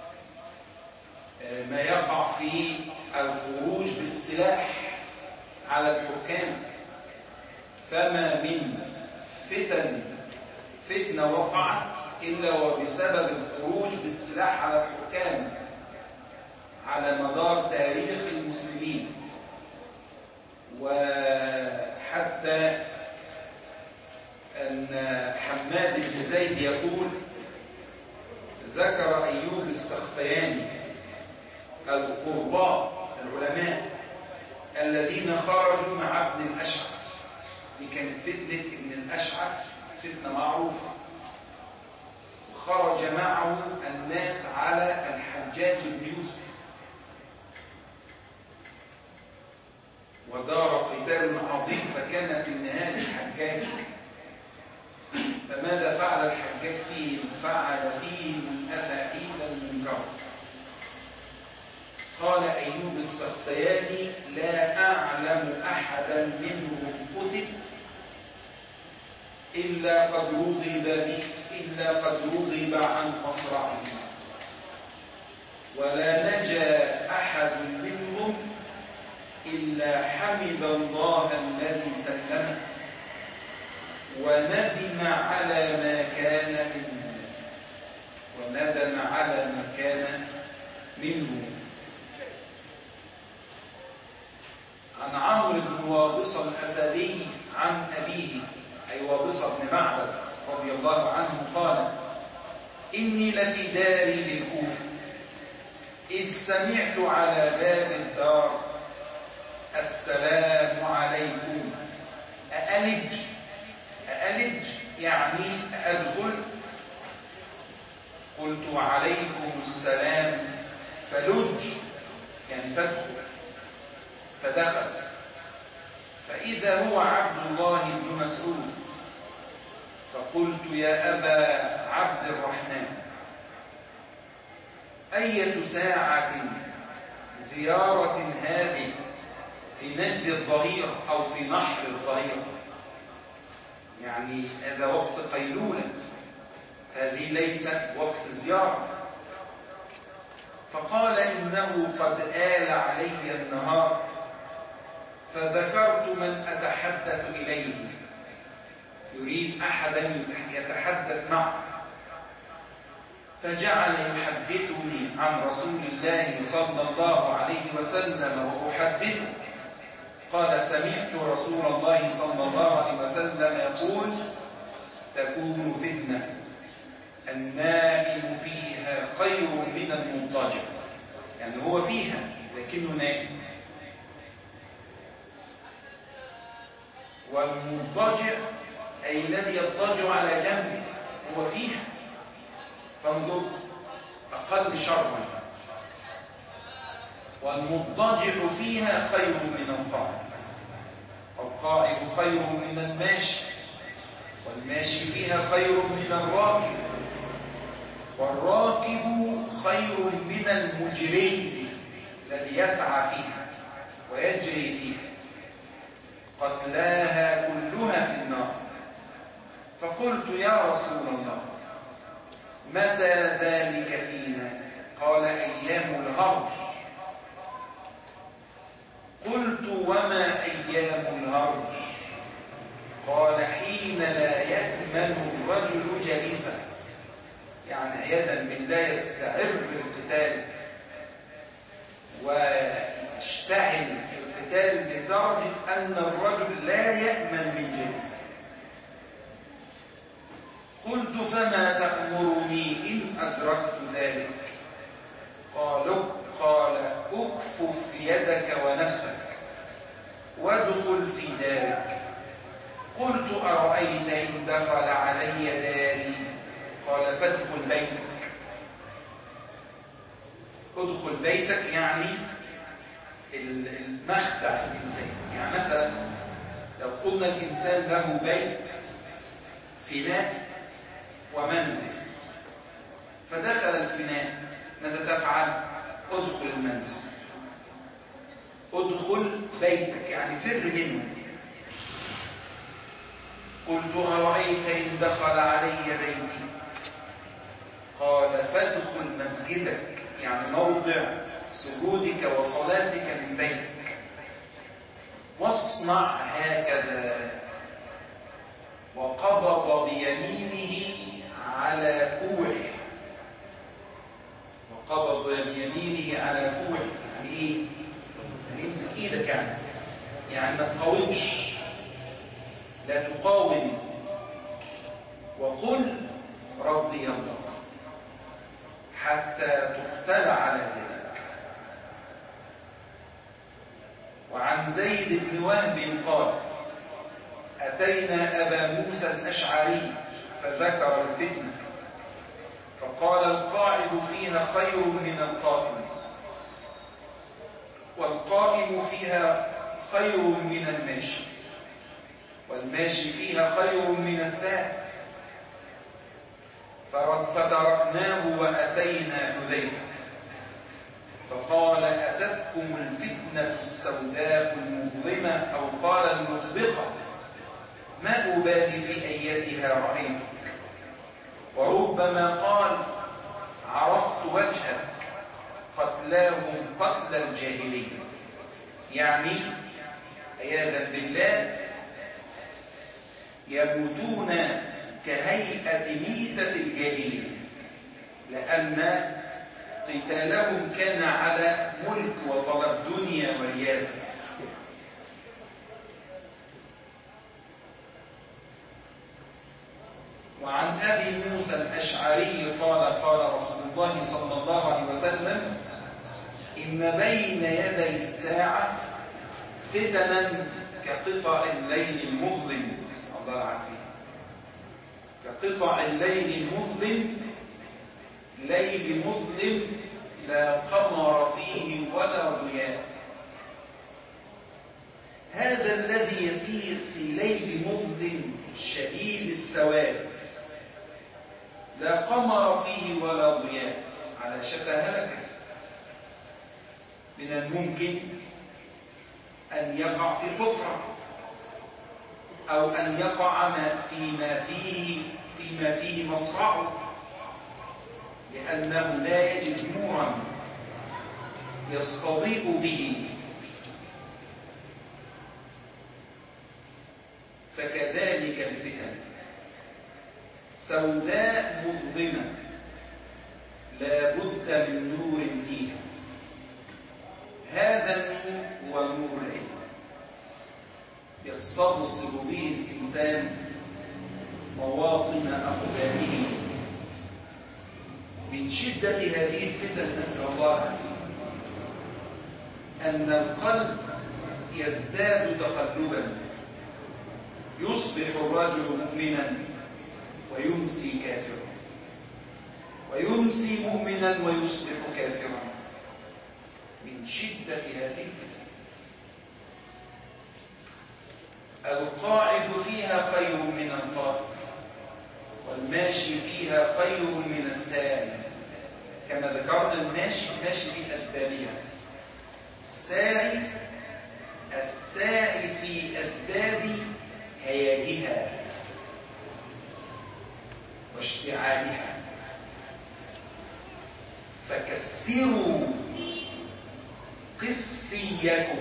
آه ما يقع في الخروج بالسلاح على الحكام، فما من فتن فتنة وقعت إلا وبسبب الخروج بالسلاح على الحكام على مدار تاريخ المسلمين. وحتى أن حماد بن زيد يقول: ذكر أيوب السختياني القرباء العلماء الذين خرجوا مع ابن الأشعث. دي كانت فتنة ابن الأشعث، فتنة معروفة، وخرج معه الناس على الحجاج بن يوسف، ودار قتال عظيم، فكانت النهاية للحجاج. فماذا فعل الحجاج فيه؟ فعل فيه الأفاعيل المنكرة. قال أيوب السختياني: لا أعلم أحدا منهم قتل إلا قد رغب به إلا قد رغب عن مصرعه، ولا نجا أحد منهم إلا حمد الله الذي سلمه وندم على ما كان منه وندم على ما كان منه. عن عمرو بن وابصة الأسدي عن أبيه أي وابصة بن معبد رضي الله عنه قال: إني لفي داري بالكوفة إذ سمعت على باب الدار: السلام عليكم. أألج أألج يعني أدخل؟ قلت: وعليكم السلام. فلج يعني فادخل. فدخل فإذا هو عبد الله بن مسعود، فقلت: يا أبا عبد الرحمن، أية ساعة زيارة هذه في نجد الظهيرة أو في نحر الظهيرة؟ يعني هذا وقت قيلولة، فهذه ليست وقت الزيارة. فقال: إنه قد آل علي النهار، فذكرت من أتحدث إليه، يريد أحدا يتحدث معه، فجعل يحدثني عن رسول الله صلى الله عليه وسلم وأحدثه. قال: سمعت رسول الله صلى الله عليه وسلم يقول: تكون فتنة النائم فيها خير من المضطجع، يعني هو فيها لكنه نائم، والمضطجع أي الذي يضطجع على جنبه هو فيها، فانظر أقل شرا. والمضطجع فيها خير من القاعد، والقاعد خير من الماشي، والماشي فيها خير من الراكب، والراكب خير من المجري الذي يسعى فيها ويجري فيها، قتلاها كلها في النار. فقلت: يا رسول الله، متى ذلك فينا؟ قال: أيام الهرج. قلت: وما أيام الهرج؟ قال: حين لا يأمن الرجل جليسا، يعني عياذا بالله يستعر بالقتال اشتعل القتال لدرجة أن الرجل لا يأمن من جلسه. قلت فما تأمرني إن أدركت ذلك؟ قال قال أكفف يدك ونفسك وادخل في دارك. قلت أرأيت إن دخل علي داري؟ قال فادخل بيتك. ادخل بيتك يعني المخدع الإنسان. يعني مثلا لو قلنا الإنسان له بيت فناء ومنزل، فدخل الفناء، ماذا تفعل؟ ادخل المنزل، ادخل بيتك يعني فر منه. قلت أرأيت إن دخل علي بيتي؟ قال فادخل مسجدك يعني موضع سجودك وصلاتك من بيتك، واصنع هكذا. وقبض بيمينه على كوعه، وقبض بيمينه على كوعه يعني ايه؟ يعني امسك ايدك، يعني يعني ما تقاومش، لا تقاوم. وقل ربي الله حتى تقتل على ذلك. وعن زيد بن وهب قال أتينا أبا موسى الأشعري فذكر الفتنة، فقال القاعد فيها خير من القائم، والقائم فيها خير من الماشي، والماشي فيها خير من الساعي. فتركناه وأتينا حذيفة فقال أتتكم الفتنة السوداء المظلمة أو قال المطبقة، ما أبالي في أيتها رأيتك. وربما قال عرفت وجهك، قتلاهم قتل الجاهلية، يعني عياذا بالله يموتون كهيئة ميتة الجاهلية، لأن قتالهم كان على ملك وطلب دنيا ورياسة. وعن أبي موسى الأشعري قال قال رسول الله صلى الله عليه وسلم إن بين يدي الساعة فتنا كقطع الليل المظلم، نسأل الله العافية، كقطع الليل المظلم، ليل مظلم لا قمر فيه ولا ضياء. هذا الذي يسير في ليل مظلم شديد السواد لا قمر فيه ولا ضياء على شفا هلكة، من الممكن أن يقع في حفرة أو أن يقع فيما فيه فيما فيه مصرعه، لأنه لا يجد نورا يستضيء به. فكذلك الفتن سوداء مظلمة لا بد من نور فيها. هذا النور هو نور العلم، يستبصر به الإنسان مواطن أقدامه. من شدة هذه الفتن نسأل الله أن القلب يزداد تقلبا، يصبح الرجل مؤمنا ويمسي كافرا، ويمسي مؤمنا ويصبح كافرا، من شدة هذه الفتن. القاعد فيها خير من القائم، والماشي فيها خير من الساعي. كما ذكرنا الماشي ماشي في أسبابها، الساعي الساعي في أسباب هياجها واشتعالها. فكسروا قسيكم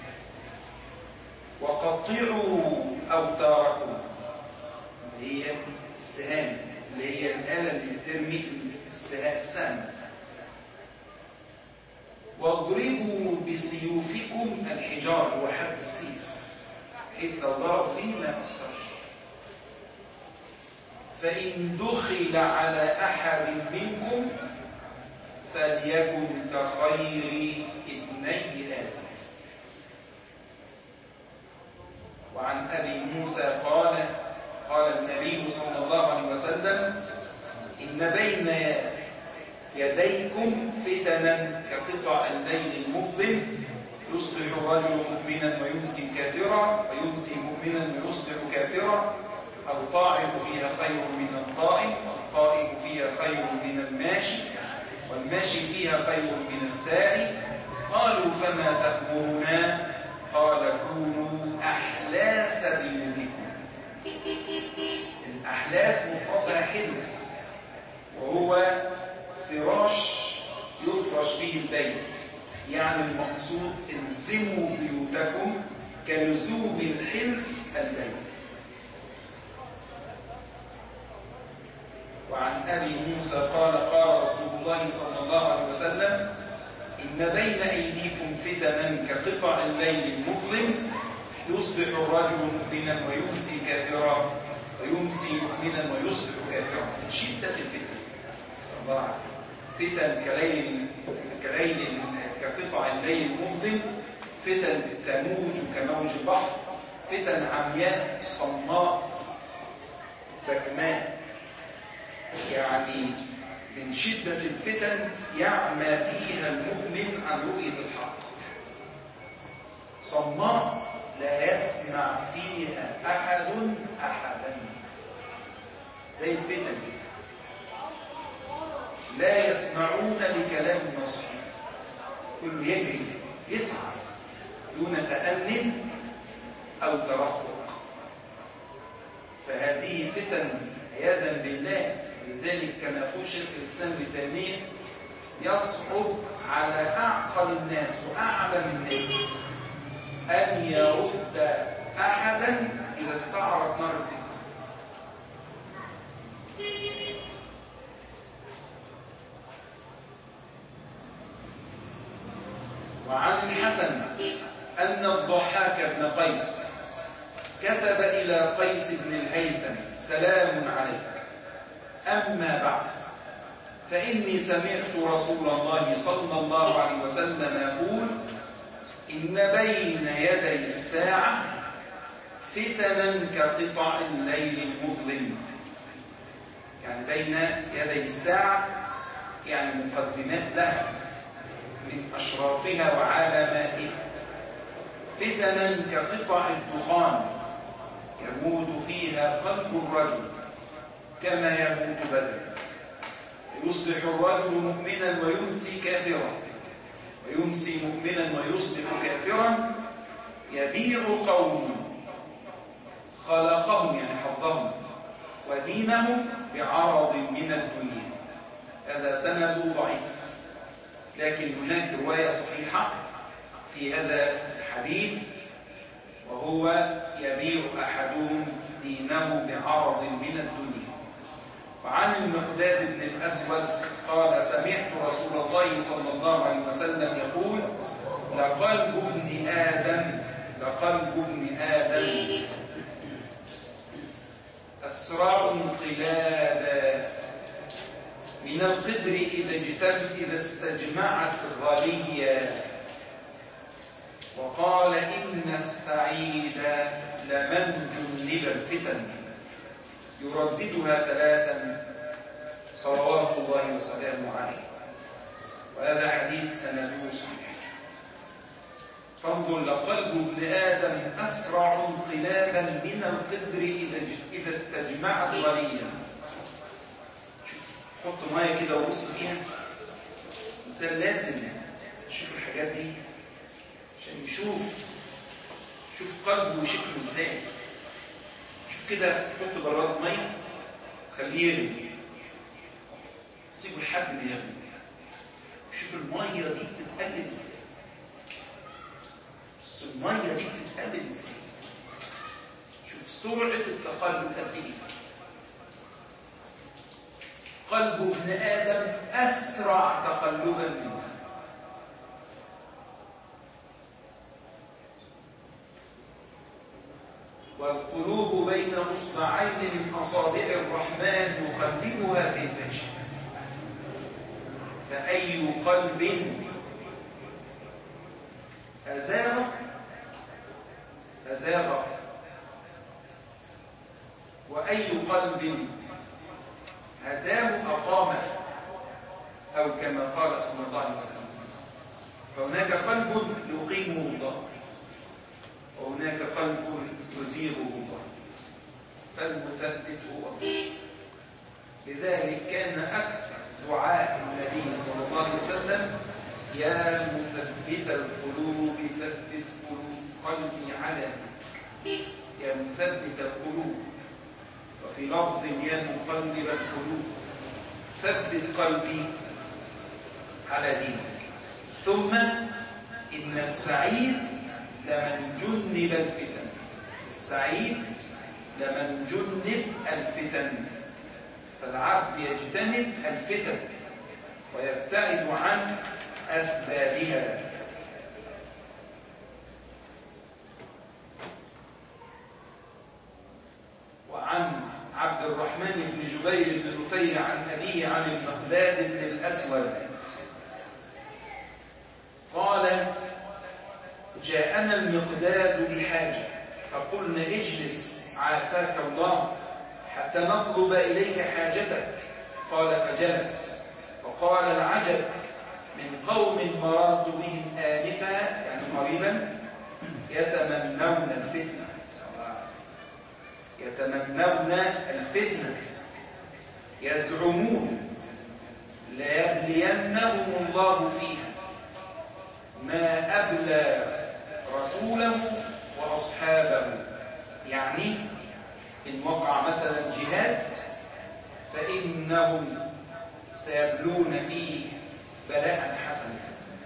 وقطعوا أوتاركم، اللي هي السهام، اللي هي الآلة اللي بترمي السهم. واضربوا بسيوفكم الحجار، هو حد السيف، حيث لو ضرب به ما يأثرش. فإن دخل على أحد منكم فليكن كخير ابني آدم. وعن أبي موسى قال قال النبي صلى الله عليه وسلم: إن بين يديكم فتنا كقطع الليل المظلم، يصبح الرجل مؤمنا ويمسي كافرا، ويمسي مؤمنا ويصبح كافرا، الطاعن فيها خير من القائم، القائم فيها خير من الماشي، والماشي فيها خير من الساعي. قالوا: فما تأمرنا؟ قال: كونوا أحلاس بيوتكم. الأحلاس مفردها حلس، وهو فراش يفرش فيه البيت، يعني المقصود الزموا بيوتكم كلزوم الحلس البيت. وعن أبي موسى قال قال رسول الله صلى الله عليه وسلم: إن بين أيديكم فتنا كقطع الليل المظلم، يصبح الرجل مؤمنا ويمسي كافرا، ويمسي مؤمنا ويصبح كافرا. من شدة الفتن، نسأل الله العافية. فتن كليل كليل كقطع الليل المظلم، فتن تموج كموج البحر، فتن عمياء صماء بكماء، يعني من شدة الفتن يعمى فيها المؤمن عن رؤية الحق. صماء لا يسمع فيها أحد أحدا، زي الفتن، لا يسمعون لكلام النصح، كله يجري يسعى دون تأنٍ أو ترفق. فهذه فتن عياذا بالله. لذلك كما يقول شيخ الإسلام ابن تيمية: يصعب على أعقل الناس وأعلم الناس أن يرد أحدا إذا استعرض نار الفتن. وعن الحسن أن الضحاك بن قيس كتب إلى قيس بن الهيثم: سلام عليك، أما بعد، فإني سمعت رسول الله صلى الله عليه وسلم يقول: إن بين يدي الساعة فتنا كقطع الليل المظلم. يعني بين يدي الساعة يعني مقدمات لها من أشراطها وعلاماتها. فتنا كقطع الدخان يموت فيها قلب الرجل كما يموت بدنه، يصبح الرجل مؤمنا ويمسي كافرا، ويمسي مؤمنا ويصبح كافرا. يبيع قوم خلقهم يعني حظهم ودينهم بعرض من الدنيا. هذا سند ضعيف، لكن هناك رواية صحيحة في هذا الحديث، وهو يبيع أحدهم دينه بعرض من الدنيا. وعن المقداد بن الأسود قال: سمعت رسول الله صلى الله عليه وسلم يقول: لقلب ابن آدم لقلب ابن آدم أسرع انقلابا من القدر إذا اجتمع إذا استجمعت غليا. وقال: إن السعيد لمن جنب الفتن، يرددها ثلاثا صلوات الله وسلامه عليه. وهذا حديث سنده صحيح. فانظر: لقلب ابن آدم أسرع انقلابا من القدر إذا استجمعت غليا. شوف، حط ميه كده وبص فيها. الإنسان لازم يشوف الحاجات دي عشان يشوف شوف قلبه شكله ازاي. شوف كده، حط براد ميه خليه يغلي، سيبه لحد ما يغلي. شوف الميه دي بتتقلب ازاي، بس الميه دي بتتقلب ازاي. شوف سرعه التقلب قد ايه. قلب ابن ادم اسرع تقلبا منه. إصبعين من أصابع الرحمن يقلبها كيف يشاء. فأي قلب أزاغ أزاغ وأي قلب هداه أقامه، أو كما قال صلى الله عليه وسلم. فهناك قلب يقيمه الله، وهناك قلب يزيغه الله، فالمثبت هو الله. لذلك كان أكثر دعاء النبي صلى الله عليه وسلم: يا مثبت القلوب ثبت قلوب قلبي على دينك. يا مثبت القلوب، وفي لفظ يا مقلب القلوب ثبت قلبي على دينك. ثم إن السعيد لمن جنب الفتن. السعيد لمن جنب الفتن. فالعبد يجتنب الفتن ويبتعد عن أسبابها. وعن عبد الرحمن بن جبير بن نفير عن أبيه عن المقداد بن الأسود قال: جاءنا المقداد بحاجة فقلنا: اجلس عافاك الله حتى نطلب إليك حاجتك. قال: فجلس. فقال: العجب من قوم مررت بهم آنفا، يعني قريبا، يتمنون الفتنة يتمنون الفتنة يزعمون ليبلينهم الله فيها ما أبلى رسوله وأصحابه. يعني إن وقع مثلا جهاد فإنهم سيبلون فيه بلاء حسنا.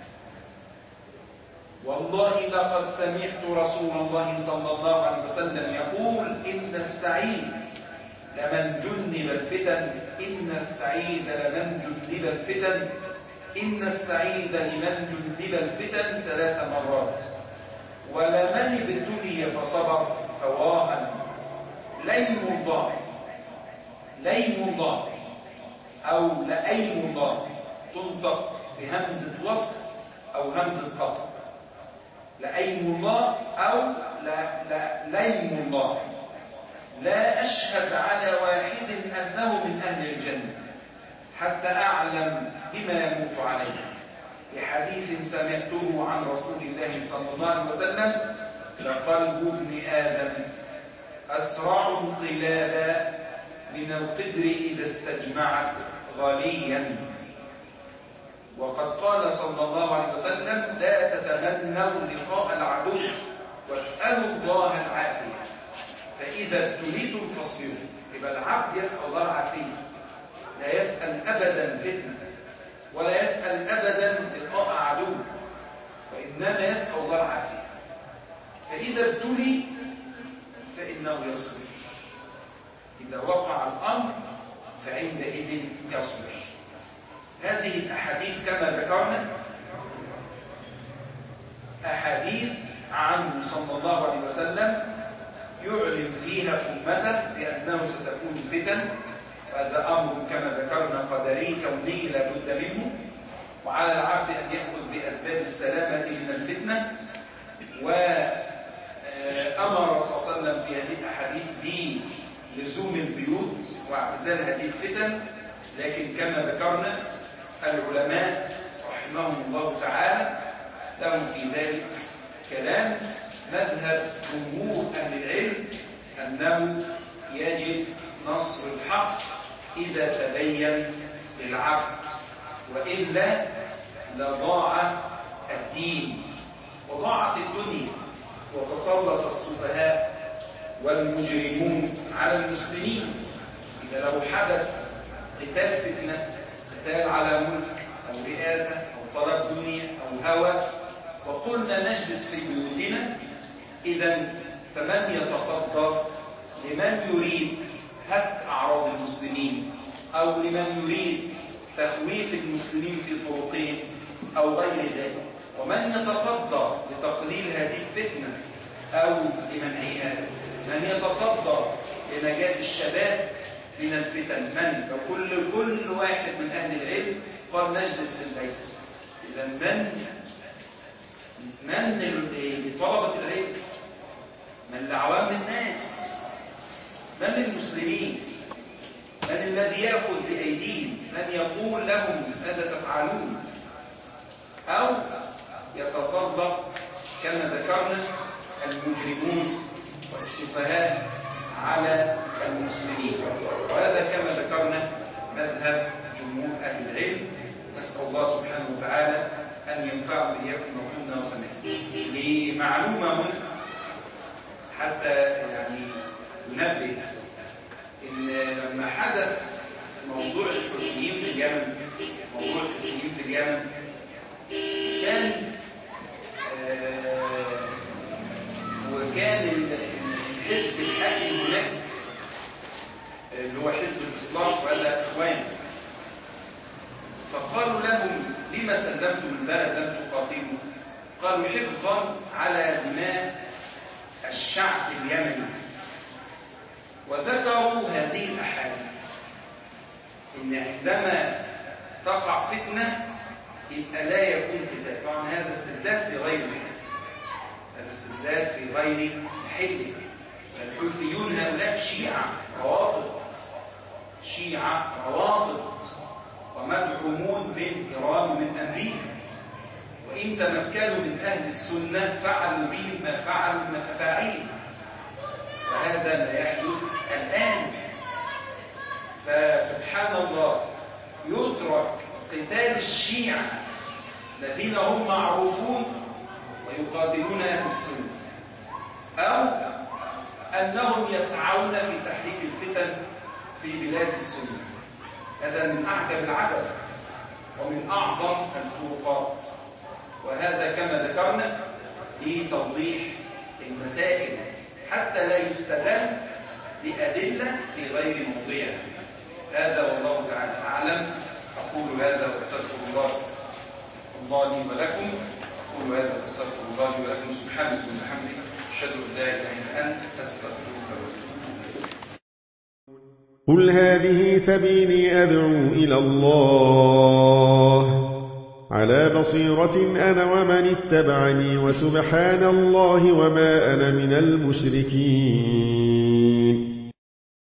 والله لقد سمعت رسول الله صلى الله عليه وسلم يقول: إن السعيد لمن جنب الفتن إن السعيد لمن جنب الفتن إن السعيد لمن جنب الفتن ثلاث مرات. ولمن ابتلي فصبر فواها ليم الله ليم الله أو لأيم الله، تنطق بهمزة وصل أو همزة قطع. لأيم الله أو لا لا ليم الله. لا أشهد على واحد أنه من أهل الجنة حتى أعلم بما يموت عليه، لحديث سمعته عن رسول الله صلى الله عليه وسلم: لقلب ابن آدم أسرع انقلابا من القدر إذا استجمعت غليا. وقد قال صلى الله عليه وسلم: لا تتمنوا لقاء العدو واسألوا الله العافية، فإذا ابتليتم فاصبروا. يبقى العبد يسأل الله العافية، لا يسأل أبدا فتنة ولا يسأل أبدا لقاء عدو، وإنما يسأل الله العافية. فإذا ابتلي فإنه يصبر، إذا وقع الأمر فعندئذ يصبر. هذه الأحاديث كما ذكرنا أحاديث عنه صلى الله عليه وسلم يعلم فيها أمته بأنه ستكون فتن، وهذا أمر كما ذكرنا قدري كوني لا بد منه، وعلى العبد أن يأخذ بأسباب السلامة من الفتنة. وأمر صلى الله عليه وسلم في هذه الأحاديث بلزوم البيوت واعتزال هذه الفتن. لكن كما ذكرنا العلماء رحمهم الله تعالى لهم في ذلك كلام. مذهب جمهور أهل العلم أنه يجب نصر الحق إذا تبين للعبد، وإلا لضاع الدين وضاعت الدنيا، وتسلط السفهاء والمجرمون على المسلمين. إذا لو حدث قتال فتنة، قتال على ملك أو رئاسة أو طلب دنيا أو هوى، وقلنا نجلس في بيوتنا، إذن فمن يتصدى لمن يريد هتك أعراض المسلمين، أو لمن يريد تخويف المسلمين في طرقهم أو غير ذلك، ومن يتصدى لتقليل هذه الفتنة أو لمنعها، من يتصدى لنجاة الشباب من الفتن. من وكل كل واحد من أهل العلم قال نجلس في البيت. إذا من من لطلبة العلم، من لعوام الناس، من للمسلمين، من الذي يأخذ بأيديهم، من يقول لهم ماذا تفعلون، أو يتصدق كما ذكرنا المجرمون والسفهاء على المسلمين. وهذا كما ذكرنا مذهب جمهور أهل العلم. نسأل الله سبحانه وتعالى أن ينفع بإياكم وكنا وسمعنا. لمعلومة هنا حتى يعني ننبه إن لما حدث موضوع الحوثيين في اليمن، موضوع الحوثيين في اليمن كان آه وكان الحزب الحاكم هناك اللي هو حزب الإصلاح وهذا إخوان، فقالوا لهم لما سلمتم البلد لم تقاتلوا؟ قالوا حفظا على دماء الشعب اليمني. وذكروا هذه الأحاديث إن عندما تقع فتنة يبقى لا يكون قتال. طبعا هذا استدلال في غير محل، هذا استدلال في غير محله. الحوثيون هؤلاء شيعة روافض، شيعة روافض ومدعومون من إيران ومن أمريكا، وإن تمكنوا من أهل السنة فعلوا بهم ما فعلوا من الأفاعيل، وهذا ما يحدث الآن. فسبحان الله يترك قتال الشيعة الذين هم معروفون ويقاتلون أهل السنة، أو أنهم يسعون في تحريك الفتن في بلاد السنة. هذا من أعجب العجب ومن أعظم الفروقات، وهذا كما ذكرنا لتوضيح المسائل حتى لا يستدل بأدلة في غير موضعها. هذا والله تعالى أعلم. أقول هذا واستغفر الله الله لي ولكم. أقول هذا واستغفر الله لي ولكم. سبحانك وبحمدك أشهد أن لا إله إلا أنت أستغفرك وأتوب إليك. قل هذه سبيلي أدعو إلى الله على بصيرة أنا ومن اتبعني، وسبحان الله وما أنا من المشركين.